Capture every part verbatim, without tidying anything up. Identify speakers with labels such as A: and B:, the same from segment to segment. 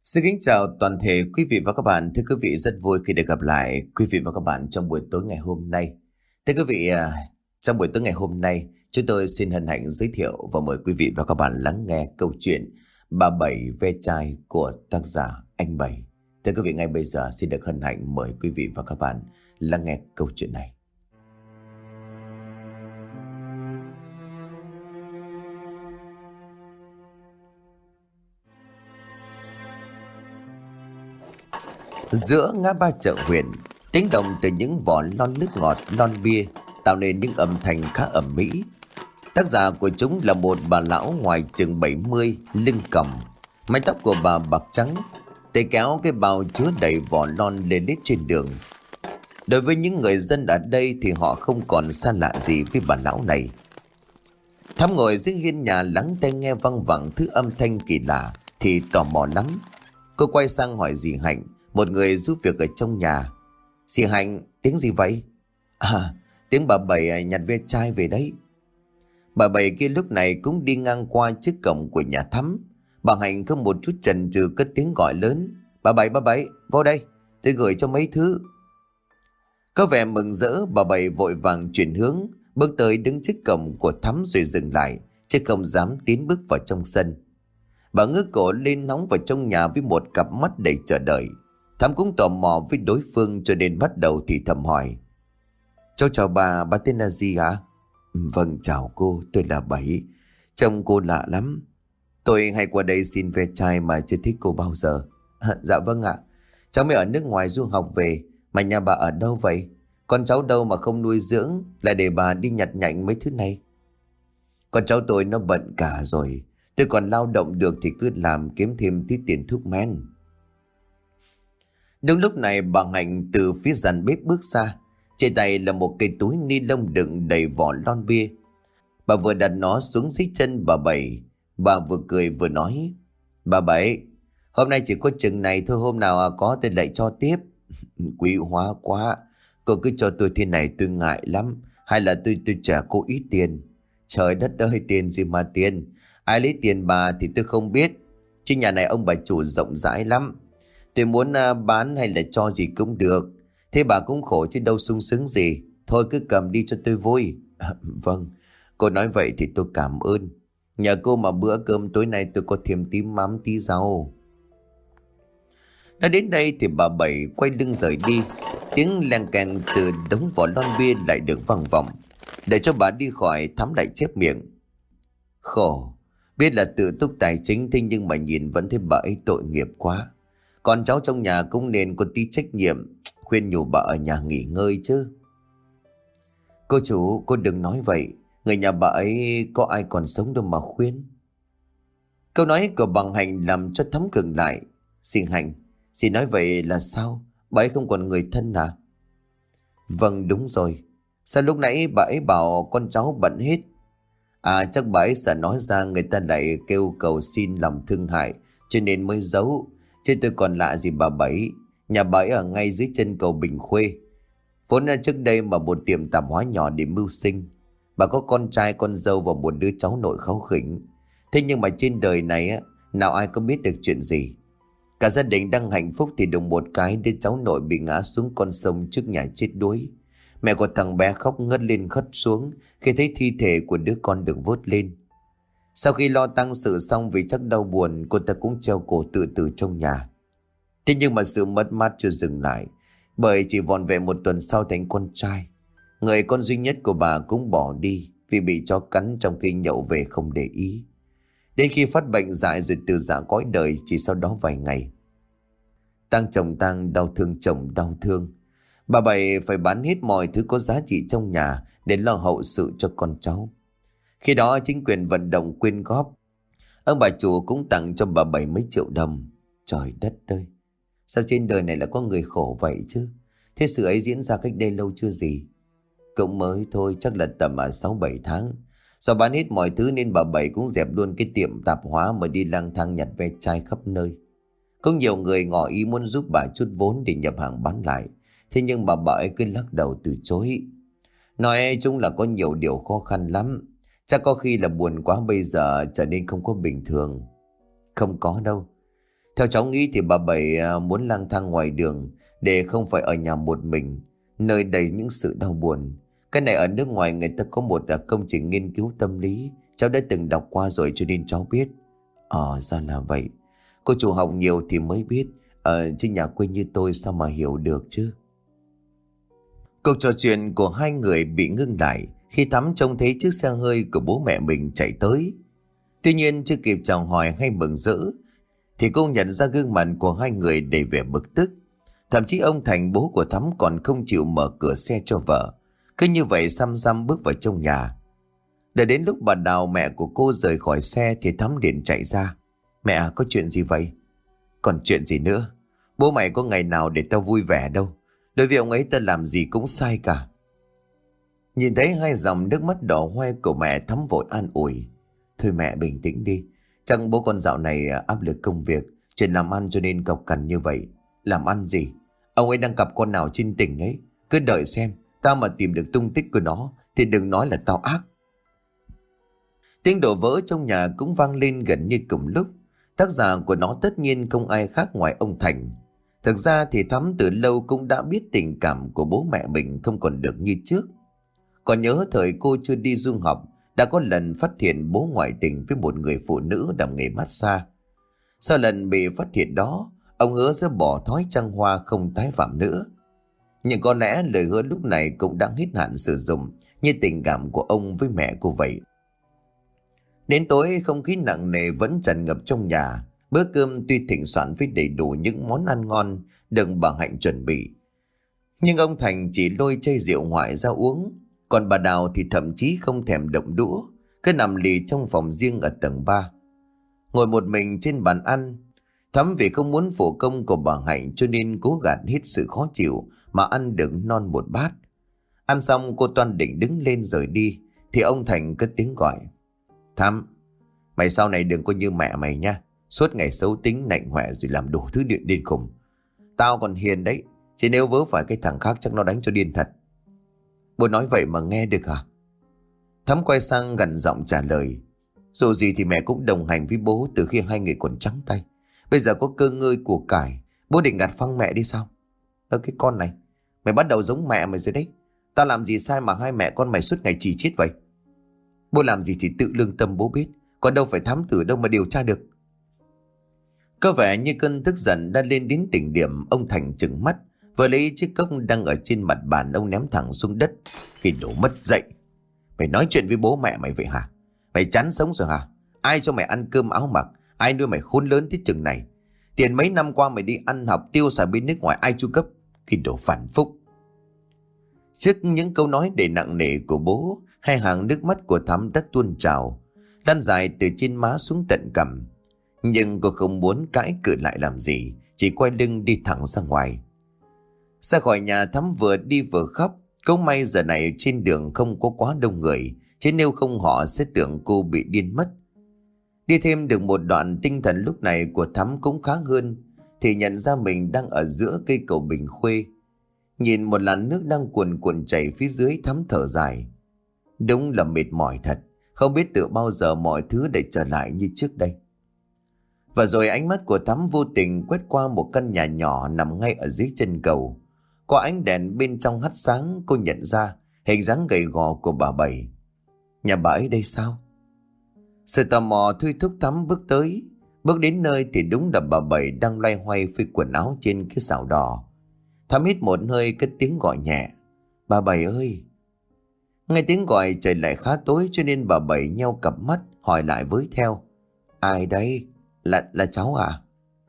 A: Xin kính chào toàn thể quý vị và các bạn. Thưa quý vị, rất vui khi được gặp lại quý vị và các bạn trong buổi tối ngày hôm nay. Thưa quý vị, à, trong buổi tối ngày hôm nay, chúng tôi xin hân hạnh giới thiệu và mời quý vị và các bạn lắng nghe câu chuyện Bà Bảy ve chai của tác giả Anh Bảy. Thưa quý vị, ngay bây giờ xin được hân hạnh mời quý vị và các bạn lắng nghe câu chuyện này. Giữa ngã ba chợ huyện, tiếng động từ những vỏ lon nước ngọt, lon bia tạo nên những âm thanh khá ầm ĩ. Tác giả của chúng là một bà lão ngoài chừng bảy mươi, lưng còng, mái tóc của bà bạc trắng, tay kéo cái bao chứa đầy vỏ lon lên lết trên đường. Đối với những người dân ở đây thì họ không còn xa lạ gì với bà lão này. Thắm ngồi dưới hiên nhà lắng tai nghe văng vẳng thứ âm thanh kỳ lạ thì tò mò lắm. Cô quay sang hỏi dì Hạnh, một người giúp việc ở trong nhà. Dì Hạnh, tiếng gì vậy? À, tiếng bà Bảy nhặt ve chai về đấy. Bà Bảy kia lúc này cũng đi ngang qua trước cổng của nhà Thắm. Bà Hạnh không một chút chần chừ cất tiếng gọi lớn. Bà Bảy, bà Bảy, vô đây, tôi gửi cho mấy thứ. Có vẻ mừng rỡ, bà Bảy vội vàng chuyển hướng, bước tới đứng trước cổng của Thắm rồi dừng lại, chứ không dám tiến bước vào trong sân. Bà ngước cổ lên nóng vào trong nhà với một cặp mắt đầy chờ đợi. Thắm cũng tò mò với đối phương cho nên bắt đầu thì thầm hỏi. Cháu chào bà, bà tên là gì ạ? Vâng, chào cô, tôi là Bảy. Trông cô lạ lắm. Tôi hay qua đây xin ve chai mà chưa thích cô bao giờ. À, dạ vâng ạ. Cháu mới ở nước ngoài du học về. Mà nhà bà ở đâu vậy? Con cháu đâu mà không nuôi dưỡng, lại để bà đi nhặt nhạnh mấy thứ này? Con cháu tôi nó bận cả rồi. Tôi còn lao động được thì cứ làm kiếm thêm tí tiền thuốc men. Đúng lúc này bà Hạnh từ phía gian bếp bước ra. Trên tay là một cây túi ni lông đựng đầy vỏ lon bia. Bà vừa đặt nó xuống dưới chân bà Bảy. Bà vừa cười vừa nói. Bà Bảy, hôm nay chỉ có chừng này thôi, hôm nào có tôi lại cho tiếp. Quý hóa quá. Cô cứ cho tôi thế này tôi ngại lắm. Hay là tôi tôi trả cô ít tiền. Trời đất ơi, tiền gì mà tiền. Ai lấy tiền bà thì tôi không biết. Chứ nhà này ông bà chủ rộng rãi lắm. Tôi muốn bán hay là cho gì cũng được. Thế bà cũng khổ chứ đâu sung sướng gì. Thôi cứ cầm đi cho tôi vui. À, vâng, cô nói vậy thì tôi cảm ơn. Nhờ cô mà bữa cơm tối nay tôi có thêm tí mắm tí rau. Đã đến đây thì bà Bảy quay lưng rời đi. Tiếng leng keng từ đống vỏ lon bia lại được vang vọng. Để cho bà đi khỏi, Thắm lại chép miệng. Khổ, biết là tự túc tài chính, thế nhưng mà nhìn vẫn thấy bà ấy tội nghiệp quá. Con cháu trong nhà cũng nên có tí trách nhiệm, khuyên nhủ bà ở nhà nghỉ ngơi chứ. Cô chủ, cô đừng nói vậy. Người nhà bà ấy có ai còn sống đâu mà khuyên. Câu nói của bà Hạnh làm cho Thắm khựng lại. Xin Hạnh, xin nói vậy là sao? Bà ấy không còn người thân à? Vâng, đúng rồi. Sao lúc nãy bà ấy bảo con cháu bận hết? À, chắc bà ấy sợ nói ra người ta lại kêu cầu xin lòng thương hại, cho nên mới giấu. Chứ tôi còn lạ gì bà Bảy. Nhà bà ấy ở ngay dưới chân cầu Bình Khuê. Vốn là trước đây mà một tiệm tạp hóa nhỏ để mưu sinh. Bà có con trai con dâu và một đứa cháu nội kháu khỉnh. Thế nhưng mà trên đời này á, nào ai có biết được chuyện gì. Cả gia đình đang hạnh phúc thì đùng một cái đứa cháu nội bị ngã xuống con sông trước nhà chết đuối. Mẹ của thằng bé khóc ngất lên khất xuống khi thấy thi thể của đứa con được vớt lên. Sau khi lo tang sự xong vì chắc đau buồn, cô ta cũng treo cổ tự tử trong nhà. Thế nhưng mà sự mất mát chưa dừng lại, bởi chỉ vòn vẹn một tuần sau thành con trai. Người con duy nhất của bà cũng bỏ đi vì bị chó cắn trong khi nhậu về không để ý. Đến khi phát bệnh dại rồi từ giã cõi đời chỉ sau đó vài ngày. Tang chồng tang, đau thương chồng đau thương. Bà Bảy phải bán hết mọi thứ có giá trị trong nhà để lo hậu sự cho con cháu. Khi đó chính quyền vận động quyên góp. Ông bà chủ cũng tặng cho bà Bảy mấy triệu đồng. Trời đất ơi, sao trên đời này lại có người khổ vậy chứ? Thế sự ấy diễn ra cách đây lâu chưa gì? Cũng mới thôi, chắc là tầm ở sáu bảy tháng. Do bán hết mọi thứ nên bà Bảy cũng dẹp luôn cái tiệm tạp hóa mà đi lang thang nhặt ve chai khắp nơi. Có nhiều người ngỏ ý muốn giúp bà chút vốn để nhập hàng bán lại. Thế nhưng mà bà ấy cứ lắc đầu từ chối. Nói chung là có nhiều điều khó khăn lắm. Chắc có khi là buồn quá bây giờ trở nên không có bình thường. Không có đâu. Theo cháu nghĩ thì bà Bảy à, muốn lang thang ngoài đường để không phải ở nhà một mình, nơi đầy những sự đau buồn. Cái này ở nước ngoài người ta có một à, công trình nghiên cứu tâm lý, cháu đã từng đọc qua rồi cho nên cháu biết. Ờ ra là vậy. Cô chủ học nhiều thì mới biết, ờ, chứ nhà quê như tôi sao mà hiểu được chứ. Cuộc trò chuyện của hai người bị ngưng lại khi Thắm trông thấy chiếc xe hơi của bố mẹ mình chạy tới. Tuy nhiên chưa kịp chào hỏi hay mừng rỡ thì cô nhận ra gương mặt của hai người đầy vẻ bực tức. Thậm chí ông Thành bố của Thắm còn không chịu mở cửa xe cho vợ, cứ như vậy xăm xăm bước vào trong nhà. Để đến lúc bà Đào mẹ của cô rời khỏi xe thì Thắm liền chạy ra. Mẹ có chuyện gì vậy? Còn chuyện gì nữa? Bố mày có ngày nào để tao vui vẻ đâu. Đối với ông ấy tao làm gì cũng sai cả. Nhìn thấy hai dòng nước mắt đỏ hoe của mẹ, Thắm vội an ủi. Thôi mẹ bình tĩnh đi. Chắc bố con dạo này áp lực công việc, chuyện làm ăn cho nên cọc cằn như vậy. Làm ăn gì? Ông ấy đang cặp con nào trên tỉnh ấy. Cứ đợi xem, tao mà tìm được tung tích của nó thì đừng nói là tao ác. Tiếng đổ vỡ trong nhà cũng vang lên gần như cùng lúc. Tác giả của nó tất nhiên không ai khác ngoài ông Thành. Thực ra thì Thắm từ lâu cũng đã biết tình cảm của bố mẹ mình không còn được như trước. Còn nhớ thời cô chưa đi du học, đã có lần phát hiện bố ngoại tình với một người phụ nữ làm nghề massage. Sau lần bị phát hiện đó, ông hứa sẽ bỏ thói trăng hoa không tái phạm nữa. Nhưng có lẽ lời hứa lúc này cũng đã hết hạn sử dụng, như tình cảm của ông với mẹ cô vậy. Đến tối không khí nặng nề vẫn tràn ngập trong nhà. Bữa cơm tuy thịnh soạn với đầy đủ những món ăn ngon được bà Hạnh chuẩn bị, nhưng ông Thành chỉ lôi chai rượu ngoại ra uống. Còn bà Đào thì thậm chí không thèm động đũa, cứ nằm lì trong phòng riêng ở tầng ba, ngồi một mình trên bàn ăn. Thắm vì không muốn phụ công của bà Hạnh cho nên cố gạt hết sự khó chịu mà ăn được non một bát. Ăn xong cô toan định đứng lên rời đi thì ông Thành cất tiếng gọi. Thắm, mày sau này đừng có như mẹ mày nha. Suốt ngày xấu tính nạnh hoẹ rồi làm đủ thứ điện điên khùng. Tao còn hiền đấy, chứ nếu vớ phải cái thằng khác chắc nó đánh cho điên thật. Bố nói vậy mà nghe được hả? Thắm quay sang gằn giọng trả lời. Dù gì thì mẹ cũng đồng hành với bố từ khi hai người còn trắng tay. Bây giờ có cơ ngơi của cải, bố định gạt phăng mẹ đi sao? Ơ cái con này, mày bắt đầu giống mẹ mày rồi đấy. Tao làm gì sai mà hai mẹ con mày suốt ngày chỉ trích vậy? Bố làm gì thì tự lương tâm bố biết, còn đâu phải thám tử đâu mà điều tra được. Có vẻ như cơn tức giận đã lên đến đỉnh điểm. Ông Thành trừng mắt, vừa lấy chiếc cốc đang ở trên mặt bàn ông ném thẳng xuống đất. Cái đồ mất dạy, mày nói chuyện với bố mẹ mày vậy hả? Mày chán sống rồi hả? Ai cho mày ăn cơm áo mặc? Ai nuôi mày khôn lớn thế chừng này? Tiền mấy năm qua mày đi ăn học tiêu xài bên nước ngoài ai chu cấp? Cái đồ phản phúc. Trước những câu nói đầy nặng nề của bố, hai hàng nước mắt của Thắm đã tuôn trào, lan dài từ trên má xuống tận cằm. Nhưng cô không muốn cãi cự lại làm gì, chỉ quay lưng đi thẳng ra ngoài. Ra khỏi nhà, Thắm vừa đi vừa khóc. Cũng may giờ này trên đường không có quá đông người, chứ nếu không họ sẽ tưởng cô bị điên mất. Đi thêm được một đoạn, tinh thần lúc này của Thắm cũng khá hơn, thì nhận ra mình đang ở giữa cây cầu Bình Khuê. Nhìn một làn nước đang cuồn cuộn chảy phía dưới, Thắm thở dài. Đúng là mệt mỏi thật, không biết từ bao giờ mọi thứ để trở lại như trước đây. Và rồi ánh mắt của Thắm vô tình quét qua một căn nhà nhỏ nằm ngay ở dưới chân cầu. Qua ánh đèn bên trong hắt sáng, cô nhận ra hình dáng gầy gò của bà Bảy. Nhà bà ấy đây sao? Sự tò mò thôi thúc Thắm bước tới. Bước đến nơi thì đúng là bà Bảy đang loay hoay phơi quần áo trên cái xào đỏ. Thắm hít một hơi, cất tiếng gọi nhẹ. Bà Bảy ơi! Nghe tiếng gọi trời lại khá tối cho nên bà Bảy nheo cặp mắt hỏi lại với theo. Ai đây? Là, là cháu à?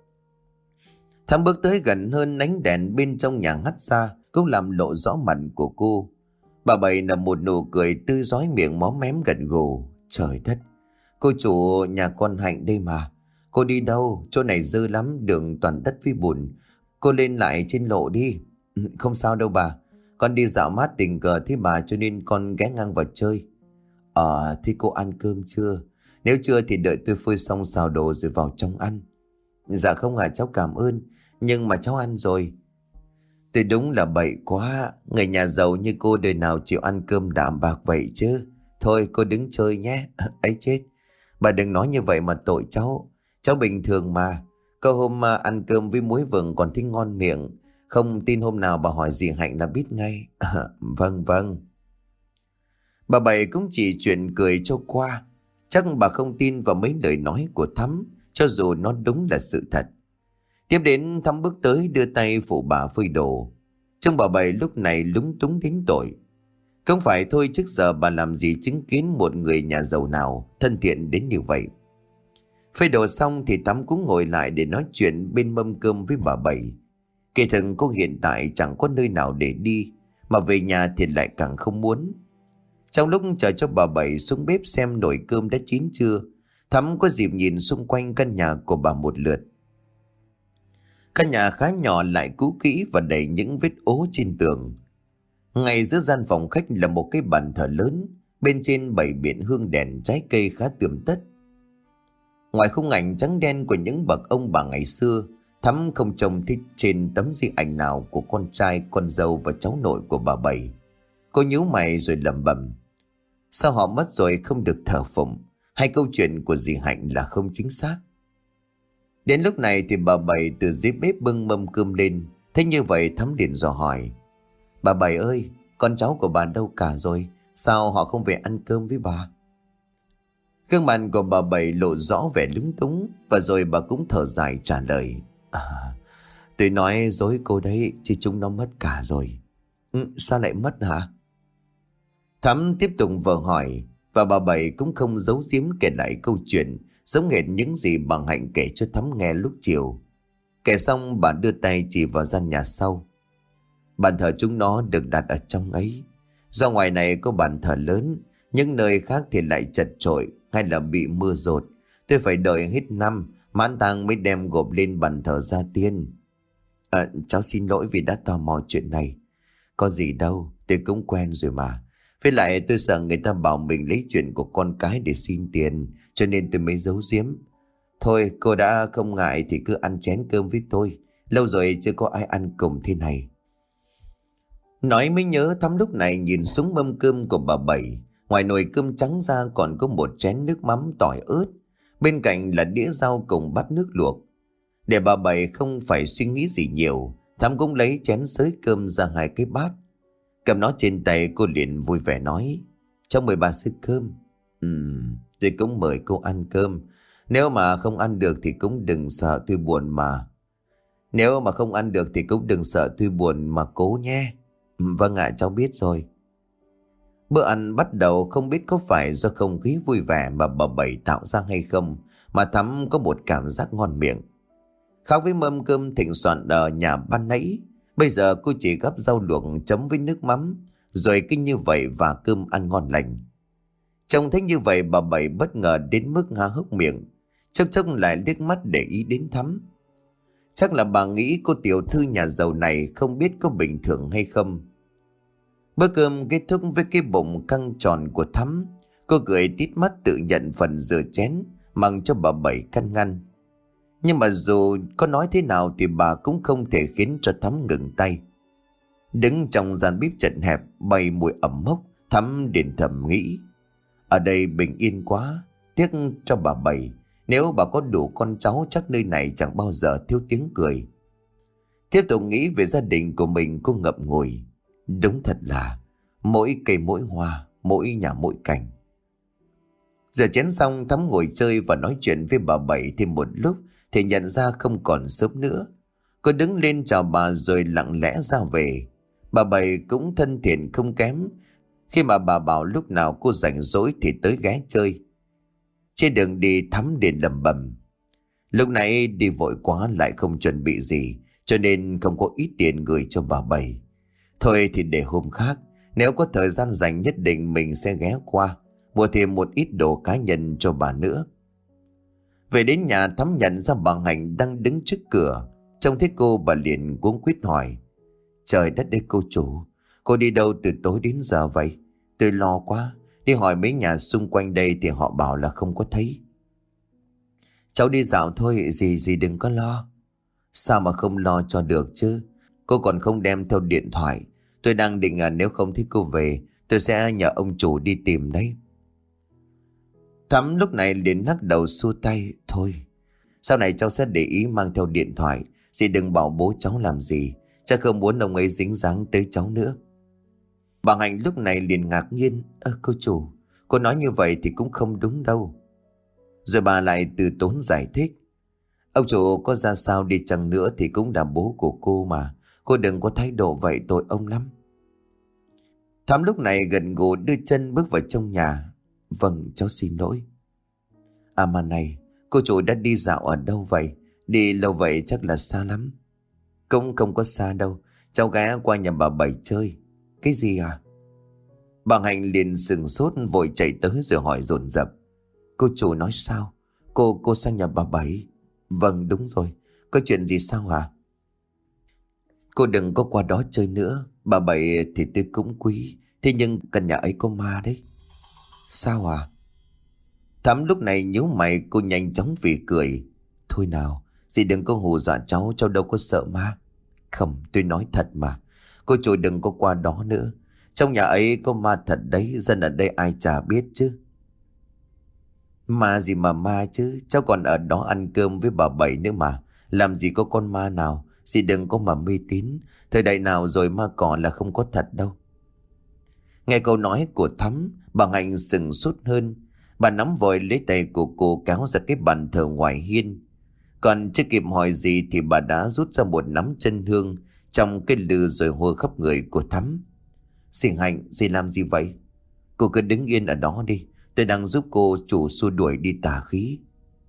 A: Thắm bước tới gần hơn, ánh đèn bên trong nhà hắt ra cũng làm lộ rõ mặt của cô. Bà Bảy nở một nụ cười tươi rói, miệng móm mém gật gù. Trời đất! Cô chủ nhà con Hạnh đây mà. Cô đi đâu? Chỗ này dơ lắm, đường toàn đất với bùn. Cô lên lại trên lộ đi. Không sao đâu bà. Con đi dạo mát tình cờ thấy bà cho nên con ghé ngang vào chơi. Ờ, thế cô ăn cơm chưa? Nếu chưa thì đợi tôi phơi xong xào đồ rồi vào trong ăn. Dạ không ạ, à, cháu cảm ơn. Nhưng mà cháu ăn rồi. Tôi đúng là bậy quá. Người nhà giàu như cô đời nào chịu ăn cơm đạm bạc vậy chứ. Thôi cô đứng chơi nhé. Ấy chết. Bà đừng nói như vậy mà tội cháu. Cháu bình thường mà. Có hôm mà ăn cơm với muối vừng còn thấy ngon miệng. Không tin hôm nào bà hỏi dì Hạnh là biết ngay. À, vâng vâng. Bà Bảy cũng chỉ chuyện cười cho qua. Chắc bà không tin vào mấy lời nói của Thắm, cho dù nó đúng là sự thật. Tiếp đến Thắm bước tới đưa tay phụ bà phơi đồ. Trông bà Bảy lúc này lúng túng đến tội. Không phải thôi, trước giờ bà làm gì chứng kiến một người nhà giàu nào thân thiện đến như vậy. Phơi đồ xong thì Thắm cũng ngồi lại để nói chuyện bên mâm cơm với bà Bảy. Kể thực cô hiện tại chẳng có nơi nào để đi, mà về nhà thì lại càng không muốn. Trong lúc chờ cho bà Bảy xuống bếp xem nồi cơm đã chín chưa, Thắm có dịp nhìn xung quanh căn nhà của bà một lượt. Căn nhà khá nhỏ lại cũ kỹ và đầy những vết ố trên tường. Ngay giữa gian phòng khách là một cái bàn thờ lớn, bên trên bày biện hương đèn trái cây khá tươm tất. Ngoài khung ảnh trắng đen của những bậc ông bà ngày xưa, Thắm không trông thấy trên tấm di ảnh nào của con trai, con dâu và cháu nội của bà Bảy. Cô nhíu mày rồi lẩm bẩm: sao họ mất rồi không được thờ phụng, hay câu chuyện của dì Hạnh là không chính xác? Đến lúc này thì bà Bảy từ dưới bếp bưng mâm cơm lên. Thế như vậy Thắm liền dò hỏi: bà Bảy ơi, con cháu của bà đâu cả rồi? Sao họ không về ăn cơm với bà? Gương mặt của bà Bảy lộ rõ vẻ lúng túng, và rồi bà cũng thở dài trả lời: à, tôi nói dối cô đấy, chứ chúng nó mất cả rồi. Ừ, sao lại mất hả? Thắm tiếp tục vờ hỏi, và bà Bảy cũng không giấu giếm kể lại câu chuyện giống hệt những gì bà Hạnh kể cho Thắm nghe lúc chiều. Kể xong bà đưa tay chỉ vào gian nhà sau. Bàn thờ chúng nó được đặt ở trong ấy. Do ngoài này có bàn thờ lớn, những nơi khác thì lại chật chội hay là bị mưa dột. Tôi phải đợi hết năm mãn tang mới đem gộp lên bàn thờ gia tiên. À, cháu xin lỗi vì đã tò mò chuyện này. Có gì đâu, tôi cũng quen rồi mà. Với lại tôi sợ người ta bảo mình lấy chuyện của con cái để xin tiền, cho nên tôi mới giấu giếm. Thôi cô đã không ngại thì cứ ăn chén cơm với tôi. Lâu rồi chưa có ai ăn cùng thế này. Nói mới nhớ Thắm lúc này nhìn xuống mâm cơm của bà Bảy. Ngoài nồi cơm trắng ra còn có một chén nước mắm tỏi ớt. Bên cạnh là đĩa rau cùng bát nước luộc. Để bà Bảy không phải suy nghĩ gì nhiều, Thắm cũng lấy chén xới cơm ra hai cái bát. Cầm nó trên tay, cô liền vui vẻ nói: cháu mời bà xới cơm. Ừm, tôi cũng mời cô ăn cơm. Nếu mà không ăn được thì cũng đừng sợ tôi buồn mà. Nếu mà không ăn được thì cũng đừng sợ tôi buồn mà cố nhé. Vâng ạ, cháu biết rồi. Bữa ăn bắt đầu, không biết có phải do không khí vui vẻ mà bà Bảy tạo ra hay không, mà Thắm có một cảm giác ngon miệng. Khác với mâm cơm thịnh soạn ở nhà ban nãy, bây giờ cô chỉ gắp rau luộc chấm với nước mắm, rồi cứ như vậy và cơm ăn ngon lành. Trông thấy như vậy bà Bảy bất ngờ đến mức há hốc miệng, chốc chốc lại liếc mắt để ý đến Thắm. Chắc là bà nghĩ cô tiểu thư nhà giàu này không biết có bình thường hay không. Bữa cơm kết thúc với cái bụng căng tròn của Thắm. Cô cười tít mắt tự nhận phần rửa chén, mặc cho bà Bảy căn ngăn. Nhưng mà dù có nói thế nào thì bà cũng không thể khiến cho Thắm ngừng tay. Đứng trong gian bếp chật hẹp bay mùi ẩm mốc, Thắm liền thầm nghĩ: ở đây bình yên quá, tiếc cho bà Bảy. Nếu bà có đủ con cháu chắc nơi này chẳng bao giờ thiếu tiếng cười. Tiếp tục nghĩ về gia đình của mình, cô ngậm ngùi. Đúng thật là mỗi cây mỗi hoa, mỗi nhà mỗi cảnh. Giờ chén xong, Thắm ngồi chơi và nói chuyện với bà Bảy thêm một lúc thì nhận ra không còn sớm nữa. Cô đứng lên chào bà rồi lặng lẽ ra về. Bà Bảy cũng thân thiện không kém, khi mà bà bảo lúc nào cô rảnh rỗi thì tới ghé chơi. Trên đường đi Thắm liền lẩm bẩm: lúc nãy đi vội quá lại không chuẩn bị gì, cho nên không có ít tiền gửi cho bà Bảy. Thôi thì để hôm khác, nếu có thời gian rảnh nhất định mình sẽ ghé qua, mua thêm một ít đồ cá nhân cho bà nữa. Về đến nhà, Thắm nhận ra bà Hạnh đang đứng trước cửa. Trông thấy cô, bà liền cuống quýt hỏi: trời đất ơi cô chủ, cô đi đâu từ tối đến giờ vậy? Tôi lo quá, đi hỏi mấy nhà xung quanh đây thì họ bảo là không có thấy. Cháu đi dạo thôi, gì gì đừng có lo. Sao mà không lo cho được chứ? Cô còn không đem theo điện thoại. Tôi đang định à, nếu không thấy cô về, tôi sẽ nhờ ông chủ đi tìm đấy. Thắm lúc này liền lắc đầu xua tay: thôi, Sau này cháu sẽ để ý mang theo điện thoại. Dì đừng bảo bố cháu làm gì. Cháu không muốn ông ấy dính dáng tới cháu nữa. Bà Hạnh lúc này liền ngạc nhiên. Ơ cô chủ, cô nói như vậy thì cũng không đúng đâu. Rồi bà lại từ tốn giải thích. Ông chủ có ra sao đi chăng nữa thì cũng là bố của cô mà. Cô đừng có thái độ vậy, tội ông lắm. Thắm lúc này gần gù đưa chân bước vào trong nhà. Vâng, cháu xin lỗi. À mà này, cô chủ đã đi dạo ở đâu vậy? Đi lâu vậy chắc là xa lắm. Cũng không có xa đâu. Cháu ghé qua nhà bà Bảy chơi. Cái gì à? Bà Hạnh liền sừng sốt vội chạy tới rồi hỏi dồn dập. Cô chủ nói sao? Cô cô sang nhà bà Bảy? Vâng đúng rồi. Có chuyện gì sao hả? Cô đừng có qua đó chơi nữa. Bà Bảy thì tôi cũng quý. Thế nhưng căn nhà ấy có ma đấy. Sao à? Thắm lúc này nhíu mày, cô nhanh chóng phì cười. Thôi nào, dì đừng có hù dọa cháu. Cháu đâu có sợ ma. Không, tôi nói thật mà. Cô chủ đừng có qua đó nữa. Trong nhà ấy có ma thật đấy. Dân ở đây ai chả biết chứ. Ma gì mà ma chứ. Cháu còn ở đó ăn cơm với bà Bảy nữa mà. Làm gì có con ma nào. Dì đừng có mà mê tín. Thời đại nào rồi ma cỏ là không có thật đâu. Nghe câu nói của Thắm, bà Hạnh sừng sốt hơn. Bà nắm vội lấy tay của cô kéo ra cái bàn thờ ngoài hiên. Còn chưa kịp hỏi gì thì bà đã rút ra một nắm chân hương trong cái lư rồi hôi khắp người của Thắm. Dì Hạnh, dì làm gì vậy? Cô cứ đứng yên ở đó đi. Tôi đang giúp cô chủ xua đuổi đi tà khí.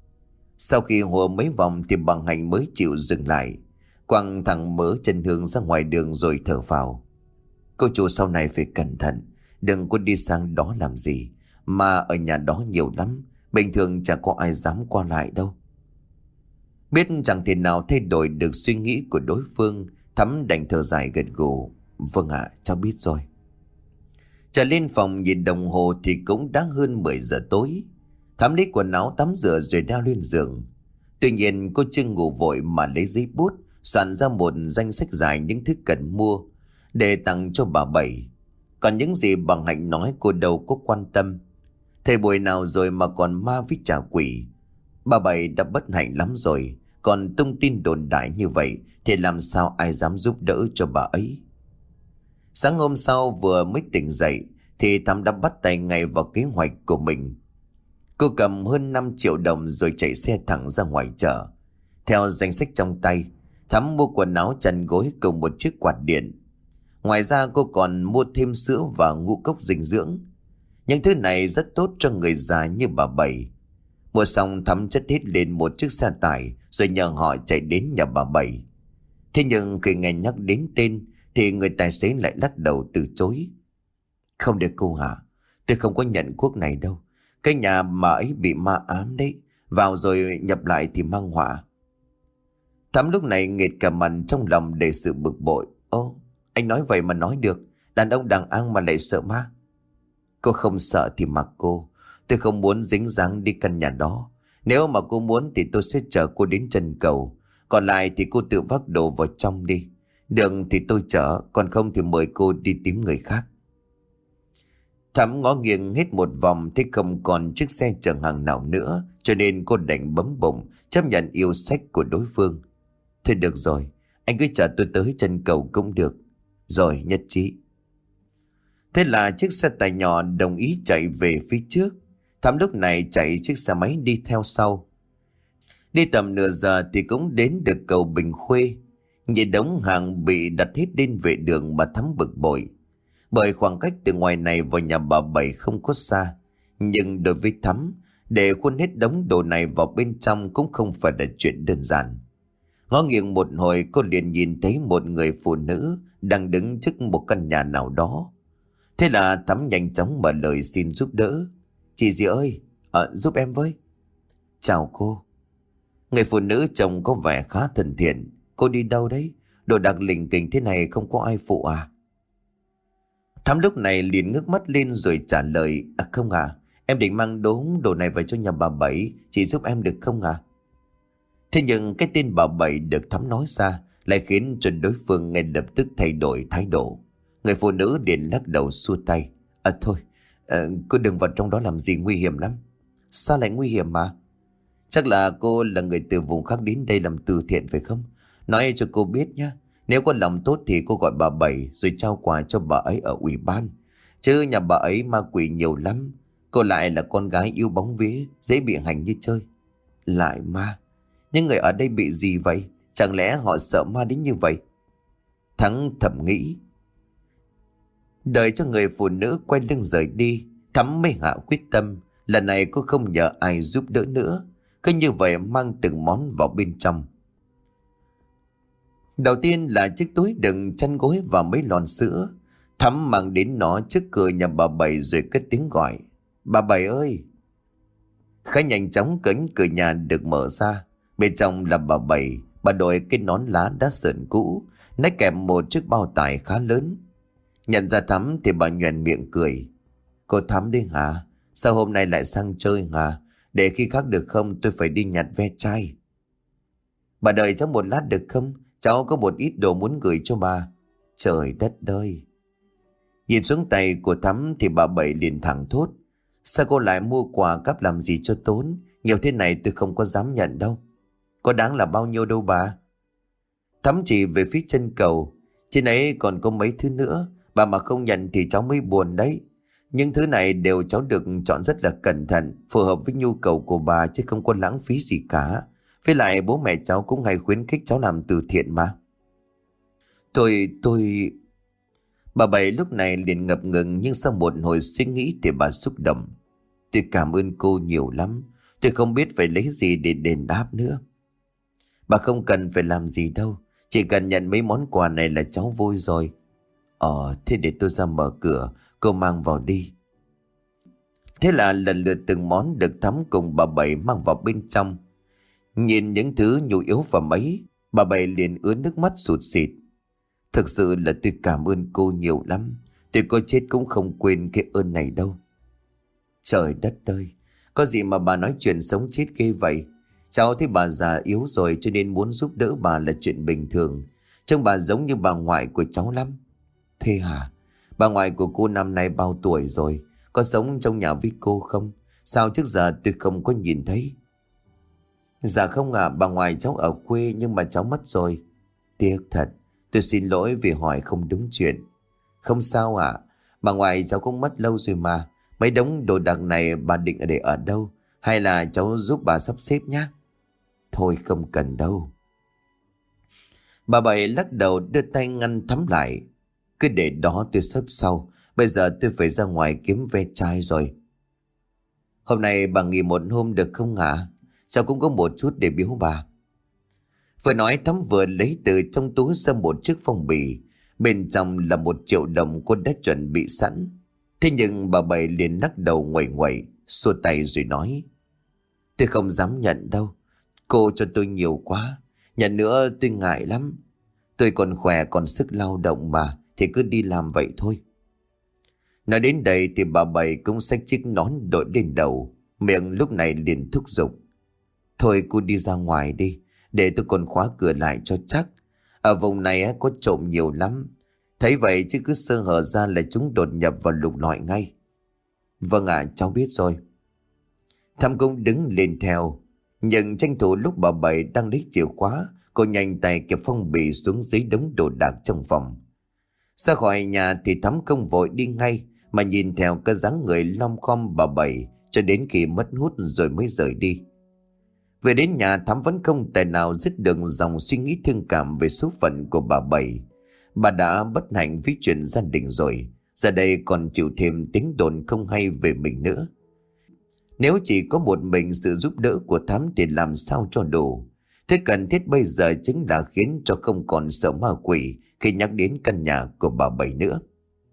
A: Sau khi hùa mấy vòng thì bà Hạnh mới chịu dừng lại. Quăng thẳng mớ chân hương ra ngoài đường rồi thở phào. Cô chủ sau này phải cẩn thận. Đừng có đi sang đó làm gì. Mà ở nhà đó nhiều lắm. Bình thường chẳng có ai dám qua lại đâu. Biết chẳng thể nào thay đổi được suy nghĩ của đối phương, Thắm đành thở dài gật gù. Vâng ạ, à, cháu biết rồi. Trở lên phòng nhìn đồng hồ thì cũng đã hơn mười giờ tối. Thắm lấy quần áo tắm rửa rồi đeo lên giường. Tuy nhiên cô chưa ngủ vội mà lấy giấy bút soạn ra một danh sách dài những thứ cần mua để tặng cho bà Bảy. Còn những gì bà Hạnh nói cô đâu có quan tâm. Thời buổi nào rồi mà còn ma với trả quỷ. Bà Bảy đã bất hạnh lắm rồi. Còn tung tin đồn đại như vậy thì làm sao ai dám giúp đỡ cho bà ấy. Sáng hôm sau vừa mới tỉnh dậy thì Thắm đã bắt tay ngay vào kế hoạch của mình. Cô cầm hơn năm triệu đồng rồi chạy xe thẳng ra ngoài chợ. Theo danh sách trong tay, Thắm mua quần áo chăn gối cùng một chiếc quạt điện. Ngoài ra cô còn mua thêm sữa và ngũ cốc dinh dưỡng. Những thứ này rất tốt cho người già như bà Bảy. Mua xong Thắm chất hết lên một chiếc xe tải rồi nhờ họ chạy đến nhà bà Bảy. Thế nhưng khi nghe nhắc đến tên thì người tài xế lại lắc đầu từ chối. Không được cô hả? Tôi không có nhận cuốc này đâu. Cái nhà mà ấy bị ma ám đấy. Vào rồi nhập lại thì mang họa. Thắm lúc này nghệt cả mặt trong lòng để sự bực bội. Ô, anh nói vậy mà nói được. Đàn ông đàng an mà lại sợ ma. Cô không sợ thì mặc cô. Tôi không muốn dính dáng đi căn nhà đó. Nếu mà cô muốn thì tôi sẽ chở cô đến chân cầu. Còn lại thì cô tự vác đồ vào trong đi. Đường thì tôi chở. Còn không thì mời cô đi tìm người khác. Thắm ngó nghiêng hết một vòng thấy không còn chiếc xe chở hàng nào nữa. Cho nên cô đành bấm bụng chấp nhận yêu sách của đối phương. Thôi được rồi. Anh cứ chở tôi tới chân cầu cũng được. Rồi nhất trí. Thế là chiếc xe tải nhỏ đồng ý chạy về phía trước. Thắm lúc này chạy chiếc xe máy đi theo sau. Đi tầm nửa giờ thì cũng đến được cầu Bình Khuê. Nhìn đống hàng bị đặt hết lên vệ đường mà Thắm bực bội. Bởi khoảng cách từ ngoài này vào nhà bà Bảy không có xa. Nhưng đối với Thắm, để khuôn hết đống đồ này vào bên trong cũng không phải là chuyện đơn giản. Ngó nghiêng một hồi cô liền nhìn thấy một người phụ nữ đang đứng trước một căn nhà nào đó. Thế là Thắm nhanh chóng mở lời xin giúp đỡ. Chị dì ơi, à, giúp em với. Chào cô. Người phụ nữ trông có vẻ khá thân thiện. Cô đi đâu đấy? Đồ đạc lỉnh kỉnh thế này không có ai phụ à? Thắm lúc này liền ngước mắt lên rồi trả lời. À không à, em định mang đống đồ này về cho nhà bà Bảy. Chị giúp em được không à? Thế nhưng cái tên bà Bảy được Thắm nói ra lại khiến cho đối phương ngay lập tức thay đổi thái độ. Người phụ nữ liền lắc đầu xua tay. À thôi, à, cô đừng vào trong đó làm gì, nguy hiểm lắm. Sao lại nguy hiểm mà? Chắc là cô là người từ vùng khác đến đây làm từ thiện phải không? Nói cho cô biết nhé. Nếu có lòng tốt thì cô gọi bà Bảy rồi trao quà cho bà ấy ở ủy ban. Chứ nhà bà ấy ma quỷ nhiều lắm. Cô lại là con gái yêu bóng vía, dễ bị hành như chơi. Lại ma? Những người ở đây bị gì vậy? Chẳng lẽ họ sợ ma đến như vậy? Thắng thầm nghĩ. Đợi cho người phụ nữ quay lưng rời đi, Thắm mới hạ quyết tâm. Lần này cô không nhờ ai giúp đỡ nữa. Cứ như vậy mang từng món vào bên trong. Đầu tiên là chiếc túi đựng chăn gối và mấy lon sữa. Thắm mang đến nó trước cửa nhà bà Bảy rồi cất tiếng gọi. Bà Bảy ơi! Khá nhanh chóng cánh cửa nhà được mở ra. Bên trong là bà Bảy. Bà đội cái nón lá đã sờn cũ, nách kèm một chiếc bao tải khá lớn. Nhận ra Thắm thì bà nhoẻn miệng cười. Cô Thắm đi hả? Sao hôm nay lại sang chơi hả? Để khi khác được không, tôi phải đi nhặt ve chai. Bà đợi cháu một lát được không? Cháu có một ít đồ muốn gửi cho bà. Trời đất ơi! Nhìn xuống tay của Thắm thì bà Bảy liền thẳng thốt. Sao cô lại mua quà cáp làm gì cho tốn? Nhiều thế này tôi không có dám nhận đâu. Có đáng là bao nhiêu đâu bà? Thắm chỉ về phía chân cầu. Trên ấy còn có mấy thứ nữa. Bà mà không nhận thì cháu mới buồn đấy. Những thứ này đều cháu được chọn rất là cẩn thận, phù hợp với nhu cầu của bà chứ không có lãng phí gì cả. Với lại bố mẹ cháu cũng hay khuyến khích cháu làm từ thiện mà. Tôi, tôi... Bà Bảy lúc này liền ngập ngừng, nhưng sau một hồi suy nghĩ thì bà xúc động. Tôi cảm ơn cô nhiều lắm. Tôi không biết phải lấy gì để đền đáp nữa. Bà không cần phải làm gì đâu. Chỉ cần nhận mấy món quà này là cháu vui rồi. Ờ, thế để tôi ra mở cửa, cô mang vào đi. Thế là lần lượt từng món được Thắm cùng bà Bảy mang vào bên trong. Nhìn những thứ nhu yếu phẩm ấy, bà Bảy liền ứa nước mắt sụt sịt. Thực sự là tôi cảm ơn cô nhiều lắm. Tôi có chết cũng không quên cái ơn này đâu. Trời đất ơi, có gì mà bà nói chuyện sống chết ghê vậy? Cháu thấy bà già yếu rồi cho nên muốn giúp đỡ bà là chuyện bình thường. Trông bà giống như bà ngoại của cháu lắm. Thế hả? Bà ngoại của cô năm nay bao tuổi rồi? Có sống trong nhà với cô không? Sao trước giờ tôi không có nhìn thấy? Dạ không ạ, bà ngoại cháu ở quê nhưng mà cháu mất rồi. Tiếc thật, tôi xin lỗi vì hỏi không đúng chuyện. Không sao ạ, bà ngoại cháu cũng mất lâu rồi mà. Mấy đống đồ đạc này bà định để ở đâu? Hay là cháu giúp bà sắp xếp nhé? Thôi không cần đâu. Bà Bảy lắc đầu đưa tay ngăn Thắm lại. Cứ để đó tôi sắp sau. Bây giờ tôi phải ra ngoài kiếm ve chai rồi. Hôm nay bà nghỉ một hôm được không ạ? À? Cháu cũng có một chút để biếu bà. Vừa nói Thắm vừa lấy từ trong túi ra một chiếc phong bì. Bên trong là một triệu đồng cô đã chuẩn bị sẵn. Thế nhưng bà Bảy liền lắc đầu nguẩy nguẩy, xua tay rồi nói. Tôi không dám nhận đâu. Cô cho tôi nhiều quá. Nhận nữa tôi ngại lắm. Tôi còn khỏe còn sức lao động mà. Thì cứ đi làm vậy thôi. Nói đến đây thì bà Bảy cũng xách chiếc nón đội lên đầu. Miệng lúc này liền thúc giục. Thôi cô đi ra ngoài đi. Để tôi còn khóa cửa lại cho chắc. Ở vùng này có trộm nhiều lắm. Thấy vậy chứ cứ sơ hở ra là chúng đột nhập vào lục lọi ngay. Vâng ạ, cháu biết rồi. Thắm cũng đứng lên theo. Nhưng tranh thủ lúc bà Bảy đang lấy chìa khóa, cô nhanh tay kẹp phong bì xuống dưới đống đồ đạc trong phòng. Ra khỏi nhà thì Thắm không vội đi ngay, mà nhìn theo cái dáng người lom khom bà Bảy cho đến khi mất hút rồi mới rời đi. Về đến nhà, Thắm vẫn không tài nào dứt được dòng suy nghĩ thương cảm về số phận của bà Bảy. Bà đã bất hạnh với chuyện gia đình rồi, giờ đây còn chịu thêm tiếng đồn không hay về mình nữa. Nếu chỉ có một mình sự giúp đỡ của Thắm thì làm sao cho đủ. Thế cần thiết bây giờ chính là khiến cho không còn sợ ma quỷ khi nhắc đến căn nhà của bà Bảy nữa.